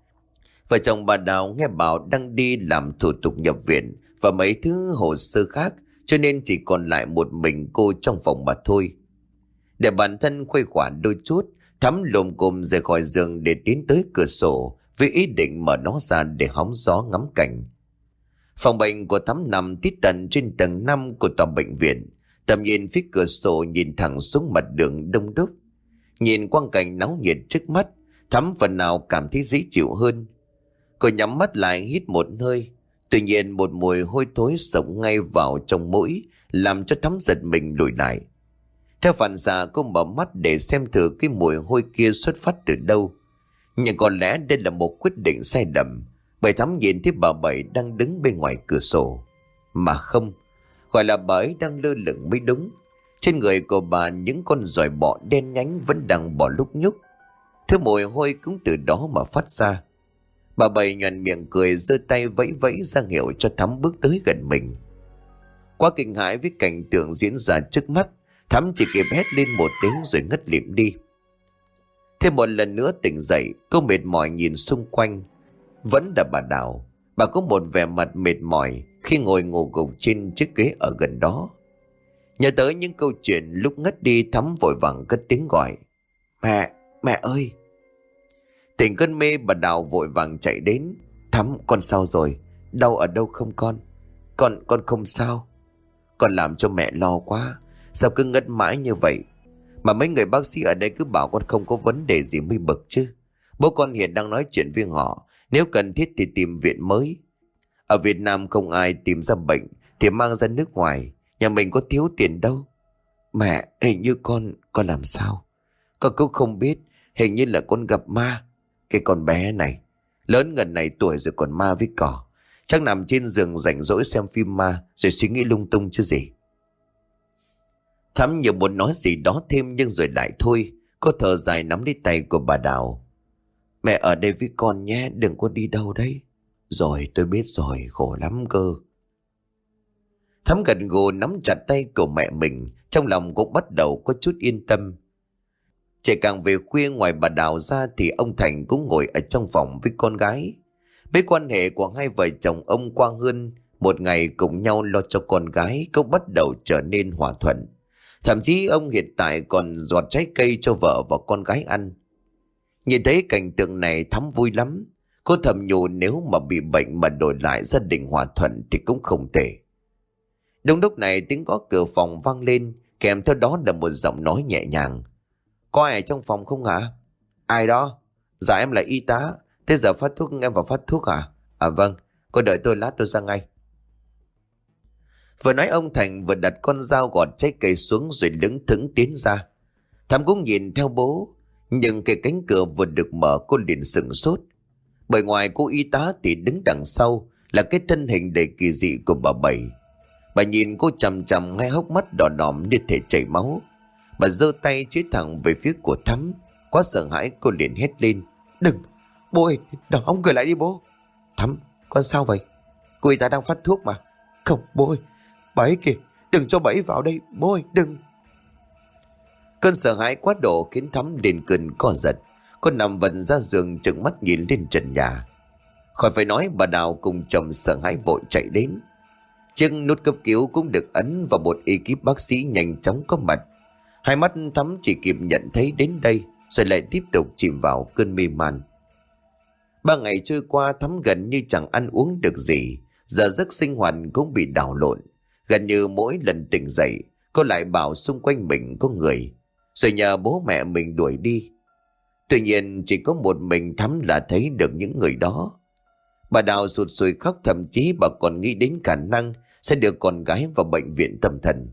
A: Vợ chồng bà Đào nghe bảo đang đi làm thủ tục nhập viện và mấy thứ hồ sơ khác, cho nên chỉ còn lại một mình cô trong phòng mà thôi. Để bản thân khuây khỏa đôi chút, Thắm lồm cồm rời khỏi giường để tiến tới cửa sổ với ý định mở nó ra để hóng gió ngắm cảnh. Phòng bệnh của Thắm nằm tít tận trên tầng năm của tòa bệnh viện. Tầm nhìn phía cửa sổ nhìn thẳng xuống mặt đường đông đúc. Nhìn quang cảnh náo nhiệt trước mắt, Thắm phần nào cảm thấy dễ chịu hơn. Cô nhắm mắt lại hít một hơi. Tuy nhiên một mùi hôi thối sộc ngay vào trong mũi, làm cho Thắm giật mình lùi lại. Theo phản xạ cô mở mắt để xem thử cái mùi hôi kia xuất phát từ đâu. Nhưng có lẽ đây là một quyết định sai lầm, bởi Thắm nhìn thấy bà Bảy đang đứng bên ngoài cửa sổ. Mà không, gọi là bà ấy đang lơ lửng mới đúng. Trên người của bà những con giòi bọ đen nhánh vẫn đang bò lúc nhúc. Thứ mùi hôi cũng từ đó mà phát ra. Bà Bảy nhoẻn miệng cười, giơ tay vẫy vẫy ra hiệu cho Thắm bước tới gần mình. Quá kinh hãi với cảnh tượng diễn ra trước mắt, Thắm chỉ kịp hét lên một tiếng rồi ngất lịm đi. Thêm một lần nữa tỉnh dậy, cô mệt mỏi nhìn xung quanh. Vẫn là bà Đào. Bà có một vẻ mặt mệt mỏi khi ngồi ngủ gục trên chiếc ghế ở gần đó. Nhớ tới những câu chuyện lúc ngất đi, Thắm vội vàng cất tiếng gọi. Mẹ, mẹ ơi! Tỉnh cơn mê, bà Đào vội vàng chạy đến. Thắm, con sao rồi? Đau ở đâu không con? Con, con không sao. Con làm cho mẹ lo quá. Sao cứ ngất mãi như vậy? Mà mấy người bác sĩ ở đây cứ bảo con không có vấn đề gì mới bực chứ. Bố con hiện đang nói chuyện với họ. Nếu cần thiết thì tìm viện mới. Ở Việt Nam không ai tìm ra bệnh thì mang ra nước ngoài. Nhà mình có thiếu tiền đâu. Mẹ, hình như con, con làm sao? Con cũng không biết. Hình như là con gặp ma. Cái con bé này lớn gần này tuổi rồi còn ma với cỏ. Chắc nằm trên giường rảnh rỗi xem phim ma rồi suy nghĩ lung tung chứ gì. Thắm nhiều muốn nói gì đó thêm nhưng rồi lại thôi. Cô thở dài nắm lấy tay của bà Đào. Mẹ ở đây với con nhé, đừng có đi đâu đấy. Rồi tôi biết rồi, khổ lắm cơ. Thắm gật gù nắm chặt tay của mẹ mình, trong lòng cũng bắt đầu có chút yên tâm. Trời càng về khuya, ngoài bà Đào ra thì ông Thành cũng ngồi ở trong phòng với con gái. Với quan hệ của hai vợ chồng ông Quang Hơn một ngày cùng nhau lo cho con gái cũng bắt đầu trở nên hòa thuận. Thậm chí ông hiện tại còn giọt trái cây cho vợ và con gái ăn. Nhìn thấy cảnh tượng này Thắm vui lắm. Cô thầm nhủ nếu mà bị bệnh mà đổi lại gia đình hòa thuận thì cũng không tệ. Đúng lúc này tiếng gõ cửa phòng vang lên, kèm theo đó là một giọng nói nhẹ nhàng. Có ai ở trong phòng không hả? Ai đó? Dạ em là y tá. Thế giờ phát thuốc em vào phát thuốc hả? À vâng, cô đợi tôi lát tôi ra ngay. Vừa nói ông Thành vừa đặt con dao gọt trái cây xuống rồi lững thững tiến ra. Thắm cũng nhìn theo bố. Nhưng cái cánh cửa vừa được mở cô liền sửng sốt. Bởi ngoài cô y tá thì đứng đằng sau là cái thân hình đầy kỳ dị của bà Bảy. Bà nhìn cô chằm chằm, ngay hốc mắt đỏ đỏm như thể chảy máu. Bà giơ tay chỉ thẳng về phía của Thắm. Quá sợ hãi cô liền hét lên. Đừng, bố ơi, đừng, ông cười lại đi bố. Thắm, con sao vậy? Cô y tá đang phát thuốc mà. Không bố ơi, bà ấy kìa, đừng cho bà ấy vào đây, bố ơi, đừng. Cơn sợ hãi quá độ khiến Thắm liền cơn co giật. Cô nằm vật ra giường trừng mắt nhìn lên trần nhà. Khỏi phải nói, bà Đào cùng chồng sợ hãi vội chạy đến. Chiếc nút cấp cứu cũng được ấn và một ekip bác sĩ nhanh chóng có mặt. Hai mắt Thắm chỉ kịp nhận thấy đến đây rồi lại tiếp tục chìm vào cơn mê man. Ba ngày trôi qua, Thắm gần như chẳng ăn uống được gì. Giờ giấc sinh hoạt cũng bị đảo lộn. Gần như mỗi lần tỉnh dậy cô lại bảo xung quanh mình có người, rồi nhờ bố mẹ mình đuổi đi. Tuy nhiên chỉ có một mình Thắm là thấy được những người đó. Bà Đào sụt sùi khóc, thậm chí bà còn nghĩ đến khả năng sẽ đưa con gái vào bệnh viện tâm thần.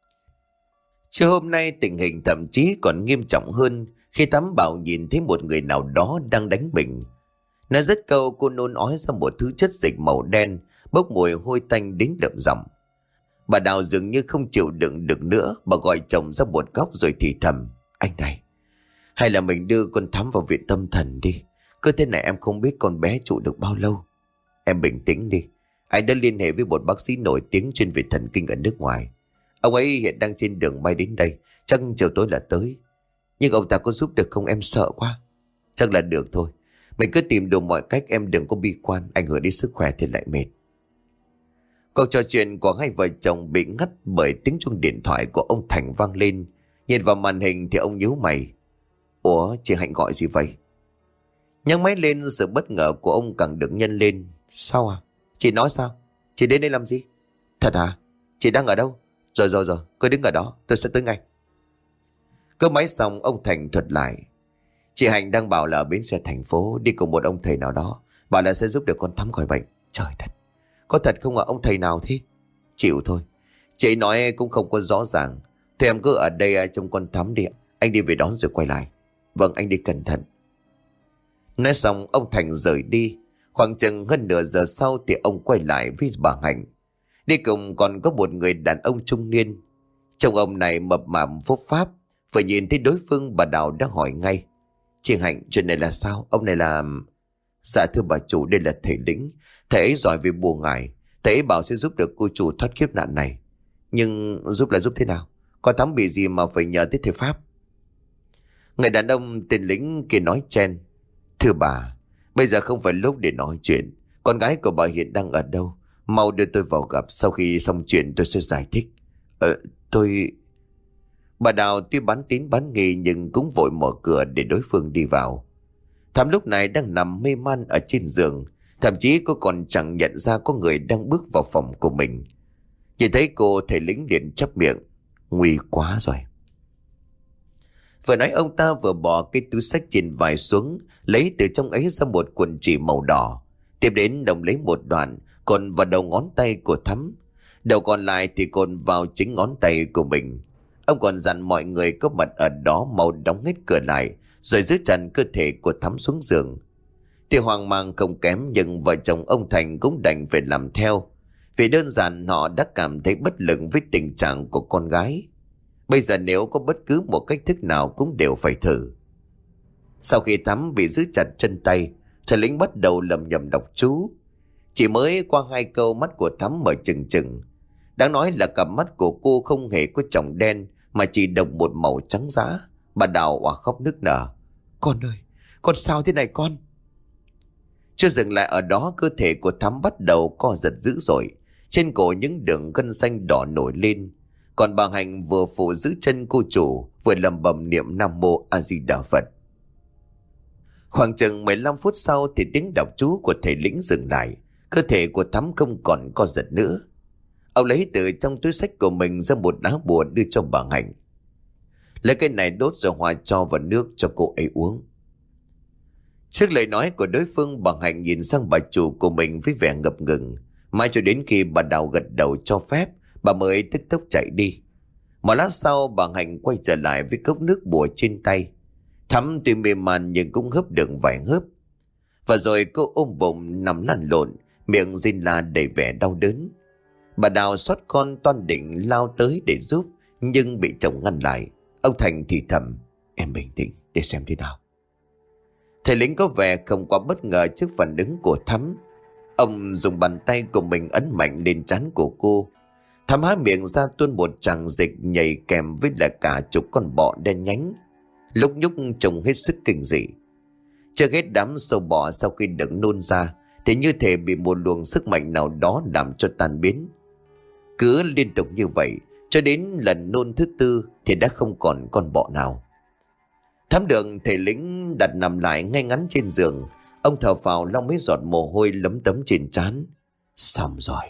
A: Trưa hôm nay tình hình thậm chí còn nghiêm trọng hơn khi Thắm bảo nhìn thấy một người nào đó đang đánh mình. Nói rất câu, cô nôn ói ra một thứ chất dịch màu đen bốc mùi hôi tanh đến lợm giọng. Bà Đào dường như không chịu đựng được nữa, bà gọi chồng ra một góc rồi thì thầm: Anh này, hay là mình đưa con Thắm vào viện tâm thần đi. Cứ thế này em không biết con bé trụ được bao lâu. Em bình tĩnh đi. Anh đã liên hệ với một bác sĩ nổi tiếng chuyên về thần kinh ở nước ngoài. Ông ấy hiện đang trên đường bay đến đây, chắc chiều tối là tới. Nhưng ông ta có giúp được không, em sợ quá. Chắc là được thôi. Mình cứ tìm đủ mọi cách, em đừng có bi quan, ảnh hưởng đến sức khỏe thì lại mệt. Cuộc trò chuyện của hai vợ chồng bị ngắt bởi tiếng chuông điện thoại của ông Thành vang lên. Nhìn vào màn hình thì ông nhíu mày. Ủa, chị Hạnh gọi gì vậy? Nhấc máy lên, sự bất ngờ của ông càng được nhân lên. Sao à? Chị nói sao? Chị đến đây làm gì? Thật à? Chị đang ở đâu? Rồi rồi rồi, cứ đứng ở đó, tôi sẽ tới ngay. Cúp máy xong, ông Thành thuật lại. Chị Hạnh đang bảo là ở bến xe thành phố, đi cùng một ông thầy nào đó, bảo là sẽ giúp được con Thắm khỏi bệnh. Trời đất, có thật không ạ? Ông thầy nào thế? Chịu thôi, chị nói cũng không có rõ ràng. Thôi em cứ ở đây trông con Thắm đi, anh đi về đón rồi quay lại. Vâng, anh đi cẩn thận. Nói xong ông Thành rời đi. Khoảng chừng hơn nửa giờ sau thì ông quay lại với bà Hạnh. Đi cùng còn có một người đàn ông trung niên. Trông ông này mập mạp phúc pháp. Vừa nhìn thấy đối phương, bà Đào đã hỏi ngay: Chị Hạnh, chuyện này là sao? Ông này là... Dạ thưa bà chủ, đây là thầy Lĩnh. Thầy ấy giỏi về bùa ngải. Thầy ấy bảo sẽ giúp được cô chủ thoát kiếp nạn này. Nhưng giúp là giúp thế nào? Con Thắm bị gì mà phải nhờ tới thầy Pháp? Người đàn ông tên Lĩnh kia nói chen: Thưa bà, bây giờ không phải lúc để nói chuyện. Con gái của bà hiện đang ở đâu? Mau đưa tôi vào gặp, sau khi xong chuyện tôi sẽ giải thích. Ờ, tôi... Bà Đào tuy bán tín bán nghi nhưng cũng vội mở cửa để đối phương đi vào. Thắm lúc này đang nằm mê man ở trên giường. Thậm chí cô còn chẳng nhận ra có người đang bước vào phòng của mình. Nhìn thấy cô, thầy Lĩnh liền chắp miệng: Nguy quá rồi. Vừa nói ông ta vừa bỏ cái túi xách trên vai xuống, lấy từ trong ấy ra một cuộn chỉ màu đỏ. Tiếp đến đồng lấy một đoạn cột vào đầu ngón tay của Thắm. Đầu còn lại thì cột vào chính ngón tay của mình. Ông còn dặn mọi người có mặt ở đó mau đóng hết cửa lại, rồi giữ chặt cơ thể của Thắm xuống giường. Thì hoang mang không kém, nhưng vợ chồng ông Thành cũng đành phải làm theo. Vì đơn giản họ đã cảm thấy bất lực với tình trạng của con gái. Bây giờ nếu có bất cứ một cách thức nào cũng đều phải thử. Sau khi Thắm bị giữ chặt chân tay, thầy Lĩnh bắt đầu lầm nhầm đọc chú. Chỉ mới qua hai câu, mắt của Thắm mở trừng trừng. Đáng nói là cặp mắt của cô không hề có tròng đen, mà chỉ độc một màu trắng dã. Bà Đào òa khóc nức nở: Con ơi, con sao thế này con? Chưa dừng lại ở đó, cơ thể của Thắm bắt đầu co giật dữ dội. Trên cổ những đường gân xanh đỏ nổi lên. Còn bà Hạnh vừa phụ giữ chân cô chủ, vừa lẩm bẩm niệm Nam Mô A Di Đà Phật. Khoảng chừng mười lăm phút sau thì tiếng đọc chú của thầy Lĩnh dừng lại. Cơ thể của Thắm không còn co giật nữa. Ông lấy từ trong túi xách của mình ra một lá bùa đưa cho bà Hạnh. Lấy cái này đốt rồi hòa cho vào nước cho cô ấy uống. Trước lời nói của đối phương, bà Hạnh nhìn sang bà chủ của mình với vẻ ngập ngừng. Mãi cho đến khi bà Đào gật đầu cho phép, bà mới tức tốc chạy đi. Một lát sau, bà Hạnh quay trở lại với cốc nước bùa trên tay. Thắm tuy mê man nhưng cũng hớp được vài hớp. Và rồi cô ôm bụng nằm lăn lộn, miệng rên la đầy vẻ đau đớn. Bà Đào xót con toan định lao tới để giúp, nhưng bị chồng ngăn lại. Ông Thành thì thầm: Em bình tĩnh để xem thế nào. Thầy Lĩnh có vẻ không quá bất ngờ trước phản ứng của Thắm. Ông dùng bàn tay của mình ấn mạnh lên trán của cô. Thắm há miệng ra tuôn một tràng dịch nhảy kèm với là cả chục con bọ đen nhánh, lúc nhúc trông hết sức kinh dị. Chưa hết đám sâu bọ sau khi được nôn ra thì như thể bị một luồng sức mạnh nào đó làm cho tan biến. Cứ liên tục như vậy cho đến lần nôn thứ tư thì đã không còn con bọ nào. Thắm được thầy Lĩnh đặt nằm lại ngay ngắn trên giường. Ông thở phào lau mấy giọt mồ hôi lấm tấm trên trán. Xong rồi.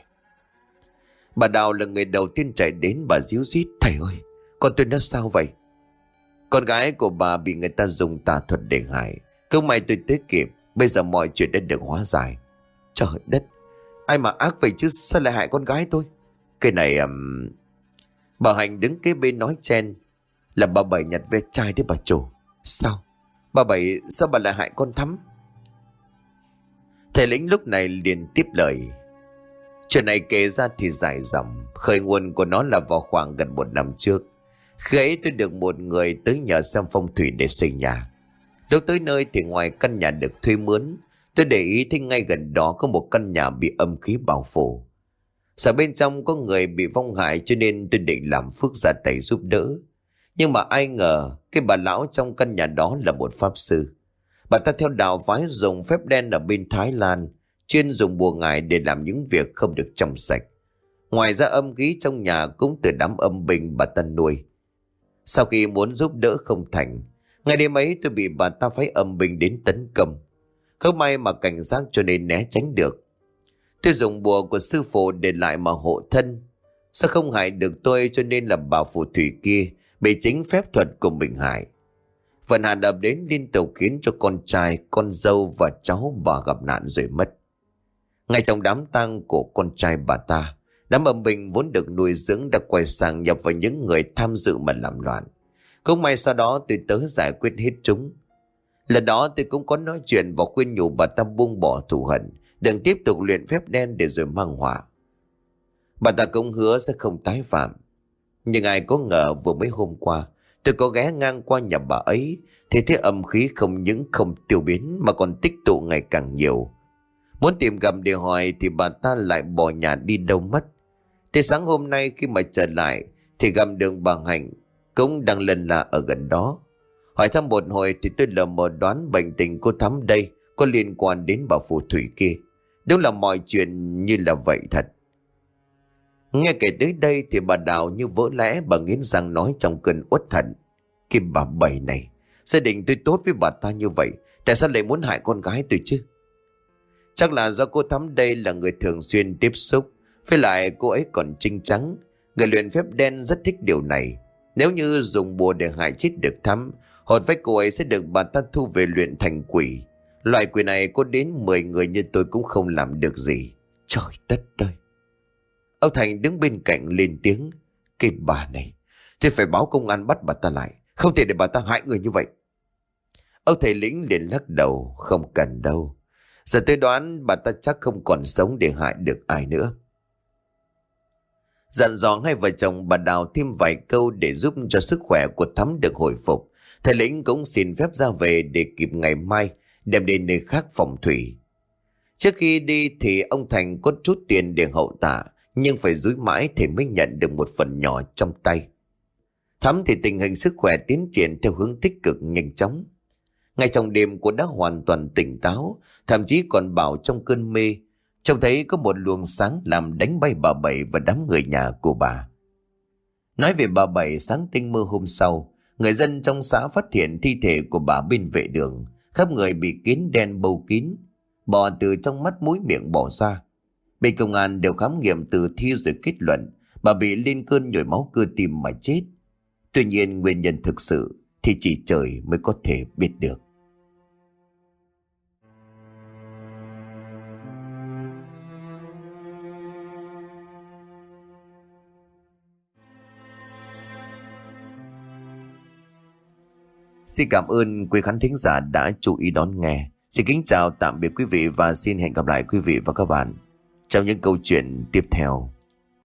A: Bà Đào là người đầu tiên chạy đến, bà ríu rít: Thầy ơi, con tôi nó sao vậy? Con gái của bà bị người ta dùng tà thuật để hại. Cứ may tôi tới kịp, bây giờ mọi chuyện đã được hóa giải. Trời đất, ai mà ác vậy chứ, sao lại hại con gái tôi? Cái này um... Bà Hạnh đứng kế bên nói chen. Là bà Bảy nhặt ve chai đấy bà chủ. Sao? Bà Bảy, sao bà lại hại con Thắm? Thầy Lĩnh lúc này liền tiếp lời. Chuyện này kể ra thì dài dòng. Khởi nguồn của nó là vào khoảng gần một năm trước. Khi ấy tôi được một người tới nhờ xem phong thủy để xây nhà. Lúc tới nơi thì ngoài căn nhà được thuê mướn, tôi để ý thấy ngay gần đó có một căn nhà bị âm khí bao phủ. Sợ bên trong có người bị vong hại cho nên tôi định làm phước ra tay giúp đỡ. Nhưng mà ai ngờ cái bà lão trong căn nhà đó là một pháp sư. Bà ta theo đạo phái dùng phép đen ở bên Thái Lan, chuyên dùng bùa ngải để làm những việc không được trong sạch. Ngoài ra âm khí trong nhà cũng từ đám âm binh bà ta nuôi. Sau khi muốn giúp đỡ không thành, ngày đêm ấy tôi bị bà ta phái âm binh đến tấn công. Không may mà cảnh giác cho nên né tránh được. Tôi dùng bùa của sư phụ để lại mà hộ thân. Sao không hại được tôi cho nên là bà phù thủy kia bị chính phép thuật của mình hại. Phần hạn ập đến liên tục khiến cho con trai, con dâu và cháu bà gặp nạn rồi mất. Ngay trong đám tang của con trai bà ta, đám âm binh vốn được nuôi dưỡng đã quay sang nhập vào những người tham dự mà làm loạn. Không may sau đó tôi tới giải quyết hết chúng. Lần đó tôi cũng có nói chuyện và khuyên nhủ bà ta buông bỏ thù hận, đừng tiếp tục luyện phép đen để rồi mang họa. Bà ta cũng hứa sẽ không tái phạm. Nhưng ai có ngờ vừa mấy hôm qua tôi có ghé ngang qua nhà bà ấy thì thấy âm khí không những không tiêu biến mà còn tích tụ ngày càng nhiều. Muốn tìm gặp để hỏi thì bà ta lại bỏ nhà đi đâu mất. Thế sáng hôm nay khi mà trở lại thì gặp đường bà Hạnh cũng đang lần là ở gần đó. Hỏi thăm một hồi thì tôi lờ mờ đoán bệnh tình cô Thắm đây có liên quan đến bà phù thủy kia. Đúng là mọi chuyện như là vậy thật. Nghe kể tới đây thì bà Đào như vỡ lẽ, bà nghiến răng nói trong cơn uất hận. Cái bà Bảy này, gia đình tôi tốt với bà ta như vậy, tại sao lại muốn hại con gái tôi chứ? Chắc là do cô Thắm đây là người thường xuyên tiếp xúc, với lại cô ấy còn trinh trắng. Người luyện phép đen rất thích điều này. Nếu như dùng bùa để hại chết được Thắm, hồn phách cô ấy sẽ được bà ta thu về luyện thành quỷ. Loại quỷ này có đến mười người như tôi cũng không làm được gì. Trời đất ơi! Ông Thành đứng bên cạnh lên tiếng. Cái bà này, tôi phải báo công an bắt bà ta lại. Không thể để bà ta hại người như vậy. Ông thầy Lĩnh liền lắc đầu. Không cần đâu. Giờ tôi đoán bà ta chắc không còn sống để hại được ai nữa. Dặn dò hai vợ chồng bà Đào thêm vài câu để giúp cho sức khỏe của Thắm được hồi phục. Thầy Lĩnh cũng xin phép ra về để kịp ngày mai đem đến nơi khác phòng thủy. Trước khi đi thì ông Thành có chút tiền để hậu tạ, nhưng phải dúi mãi thì mới nhận được một phần nhỏ trong tay. Thắm thì tình hình sức khỏe tiến triển theo hướng tích cực nhanh chóng. Ngay trong đêm cô đã hoàn toàn tỉnh táo, thậm chí còn bảo trong cơn mê trông thấy có một luồng sáng làm đánh bay bà Bảy và đám người nhà của bà. Nói về bà Bảy, sáng tinh mơ hôm sau, người dân trong xã phát hiện thi thể của bà bên vệ đường, khắp người bị kín đen bâu kín, bò từ trong mắt mũi miệng bỏ ra. Bên công an đều khám nghiệm tử thi rồi kết luận bà bị lên cơn nhồi máu cơ tim mà chết. Tuy nhiên nguyên nhân thực sự thì chỉ trời mới có thể biết được. Xin cảm ơn quý khán thính giả đã chú ý đón nghe. Xin kính chào tạm biệt quý vị và xin hẹn gặp lại quý vị và các bạn trong những câu chuyện tiếp theo.